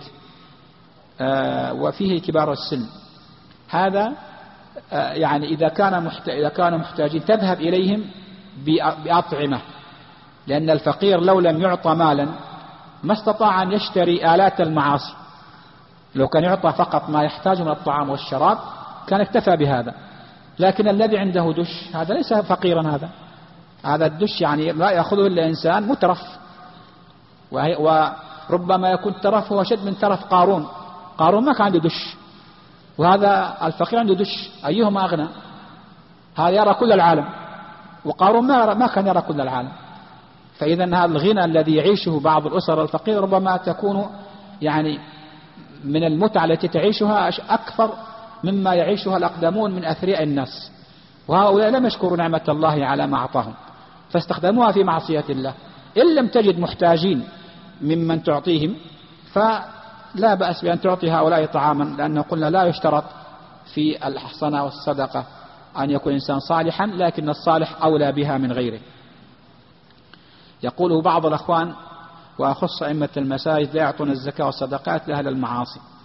وفيه كبار السن، هذا إذا كانوا محتاجين تذهب إليهم بأطعمة، لأن الفقير لو لم يعطى مالا ما استطاع أن يشتري آلات المعاصي. لو كان يعطى فقط ما يحتاج من الطعام والشراب كان اكتفى بهذا. لكن الذي عنده دش هذا ليس فقيرا، هذا الدش لا يأخذه إلا إنسان مترف، وربما يكون ترف هو شد من ترف قارون ما كان عنده دش، وهذا الفقير عنده دش، أيهما أغنى؟ هذا يرى كل العالم، وقارون ما كان يرى كل العالم. فإذا هذا الغنى الذي يعيشه بعض الأسر الفقيرة ربما تكون من المتعة التي تعيشها أكثر مما يعيشها الأقدمون من أثرياء الناس، وهؤلاء لم يشكروا نعمة الله على ما أعطاهم فاستخدموها في معصية الله. إن لم تجد محتاجين ممن تعطيهم فلا بأس بأن تعطي هؤلاء طعاما، لأنه قلنا لا يشترط في الحصنة والصدقة أن يكون إنسان صالحا، لكن الصالح أولى بها من غيره. يقوله بعض الأخوان وأخص أئمة المساجد لا يعطون الزكاة والصدقات لأهل المعاصي،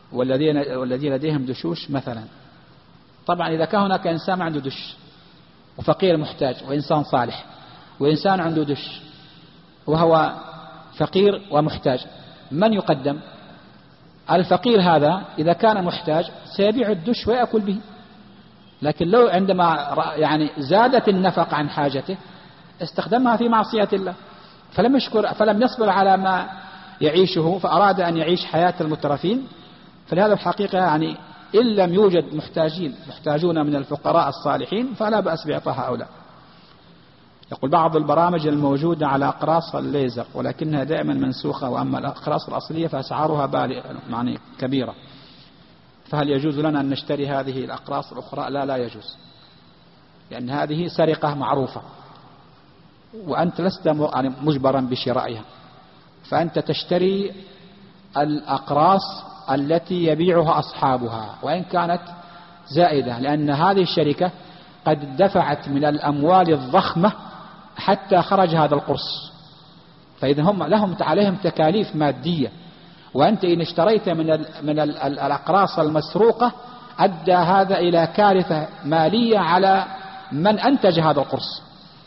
والذين لديهم دشوش مثلا. طبعا إذا كان هناك إنسان عنده دش وفقير محتاج وإنسان صالح، وإنسان عنده دش وهو فقير ومحتاج، من يقدم؟ الفقير هذا إذا كان محتاج سيبيع الدش ويأكل به، لكن لو عندما يعني زادت النفق عن حاجته استخدمها في معصية الله، فلم يصبر على ما يعيشه، فأراد أن يعيش حياة المترفين. فلهذا الحقيقة يعني إن لم يوجد محتاجون من الفقراء الصالحين فلا بأس بإعطاء هؤلاء. يقول بعض البرامج الموجودة على أقراص الليزر ولكنها دائما منسوخة، وأما الأقراص الأصلية فأسعارها يعني كبيرة، فهل يجوز لنا أن نشتري هذه الأقراص الأخرى؟ لا يجوز، لأن هذه سرقة معروفة، وأنت لست مجبرا بشرائها، فأنت تشتري الأقراص التي يبيعها أصحابها وإن كانت زائدة، لأن هذه الشركة قد دفعت من الأموال الضخمة حتى خرج هذا القرص، فإذا هم عليهم تكاليف مادية، وأنت إن اشتريت من الأقراص المسروقة أدى هذا إلى كارثة مالية على من أنتج هذا القرص.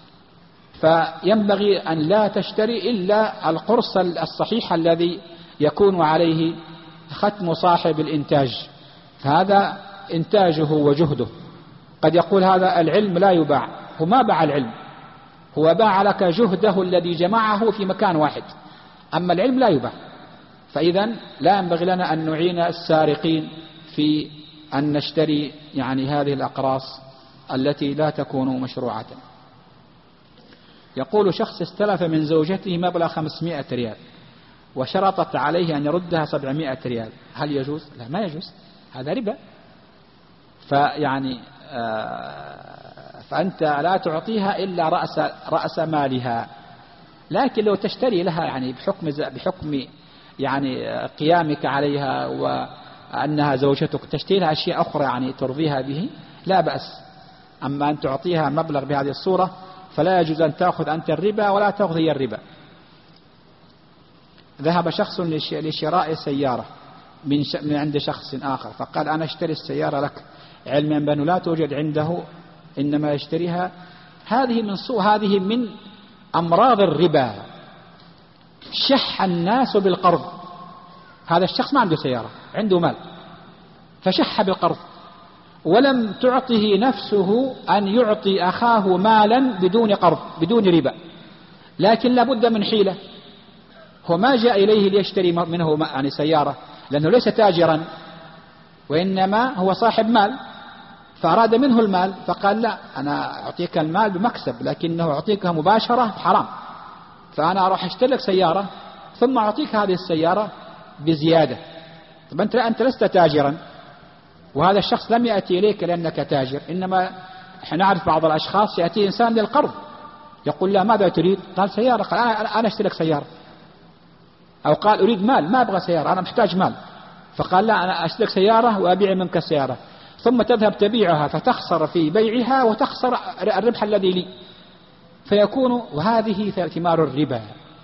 فينبغي أن لا تشتري إلا القرص الصحيح الذي يكون عليه ختم صاحب الإنتاج، فهذا إنتاجه وجهده. قد يقول هذا العلم لا يباع، هو ما باع العلم، هو باع لك جهده الذي جمعه في مكان واحد، أما العلم لا يباع. فإذا لا ينبغي لنا أن نعين السارقين في أن نشتري يعني هذه الأقراص التي لا تكون مشروعة. يقول شخص استلف من زوجته مبلغ 500 ريال وشرطت عليه أن يردها 700 ريال، هل يجوز؟ لا، ما يجوز، هذا ربا. فيعني فأنت لا تعطيها إلا رأس مالها، لكن لو تشتري لها يعني بحكم يعني قيامك عليها وأنها زوجتك، تشتري لها أشياء أخرى يعني ترضيها به، لا بأس. أما أن تعطيها مبلغ بهذه الصورة فلا يجوز أن تأخذ أنت الربا ولا تأخذ هي الربا. ذهب شخص لشراء سيارة من عند شخص آخر، فقال أنا اشتري السيارة لك، علما بأنه لا توجد عنده إنما يشتريها. هذه من أمراض الربا، شح الناس بالقرض. هذا الشخص ما عنده سيارة، عنده مال، فشح بالقرض ولم تعطه نفسه أن يعطي أخاه مالا بدون قرض بدون ربا، لكن لابد من حيلة. هو ما جاء إليه ليشتري منه يعني سيارة، لأنه ليس تاجرا وإنما هو صاحب مال، فأراد منه المال، فقال لا، أنا أعطيك المال بمكسب لكنه أعطيكها مباشرة حرام، فأنا أروح أشتري لك سيارة ثم أعطيك هذه السيارة بزيادة. طب أنت لست تاجرا، وهذا الشخص لم يأتي إليك لأنك تاجر، إنما احنا نعرف بعض الأشخاص يأتي إنسان للقرض يقول لا ماذا تريد؟ قال سيارة، قال أنا أشتري لك سيارة، أو قال أريد مال، ما أبغى سيارة، أنا محتاج مال، فقال لا أنا أشتري لك سيارة وأبيع منك السيارة، ثم تذهب تبيعها فتخسر في بيعها وتخسر الربح الذي لي، فيكون وهذه ثمار الربا.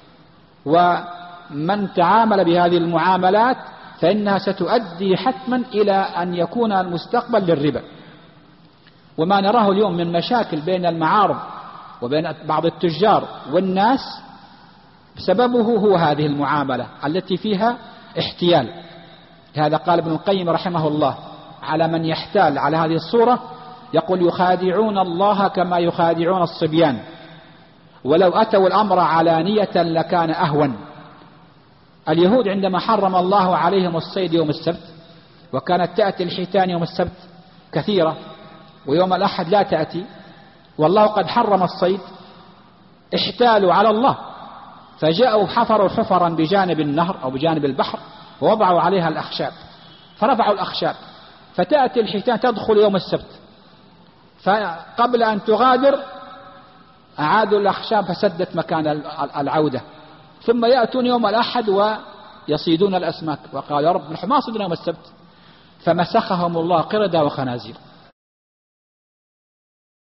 ومن تعامل بهذه المعاملات فإنها ستؤدي حتما إلى أن يكون المستقبل للربا. وما نراه اليوم من مشاكل بين المعارض وبين بعض التجار والناس سببه هو هذه المعاملة التي فيها احتيال. هذا قال ابن القيم رحمه الله على من يحتال على هذه الصورة، يقول يخادعون الله كما يخادعون الصبيان، ولو أتوا الأمر علانية لكان أهون. اليهود عندما حرم الله عليهم الصيد يوم السبت، وكانت تأتي الحيتان يوم السبت كثيرة ويوم الأحد لا تأتي، والله قد حرم الصيد، احتالوا على الله، فجاءوا حفروا حفرا بجانب النهر أو بجانب البحر ووضعوا عليها الأخشاب، فرفعوا الأخشاب، فتأتي الحيتان تدخل يوم السبت، فقبل أن تغادر أعادوا الأخشاب فسدت مكان العودة، ثم يأتون يوم الأحد ويصيدون الأسماك، وقال يا رب نحن ما صدنا يوم السبت، فمسخهم الله قردة وخنازير.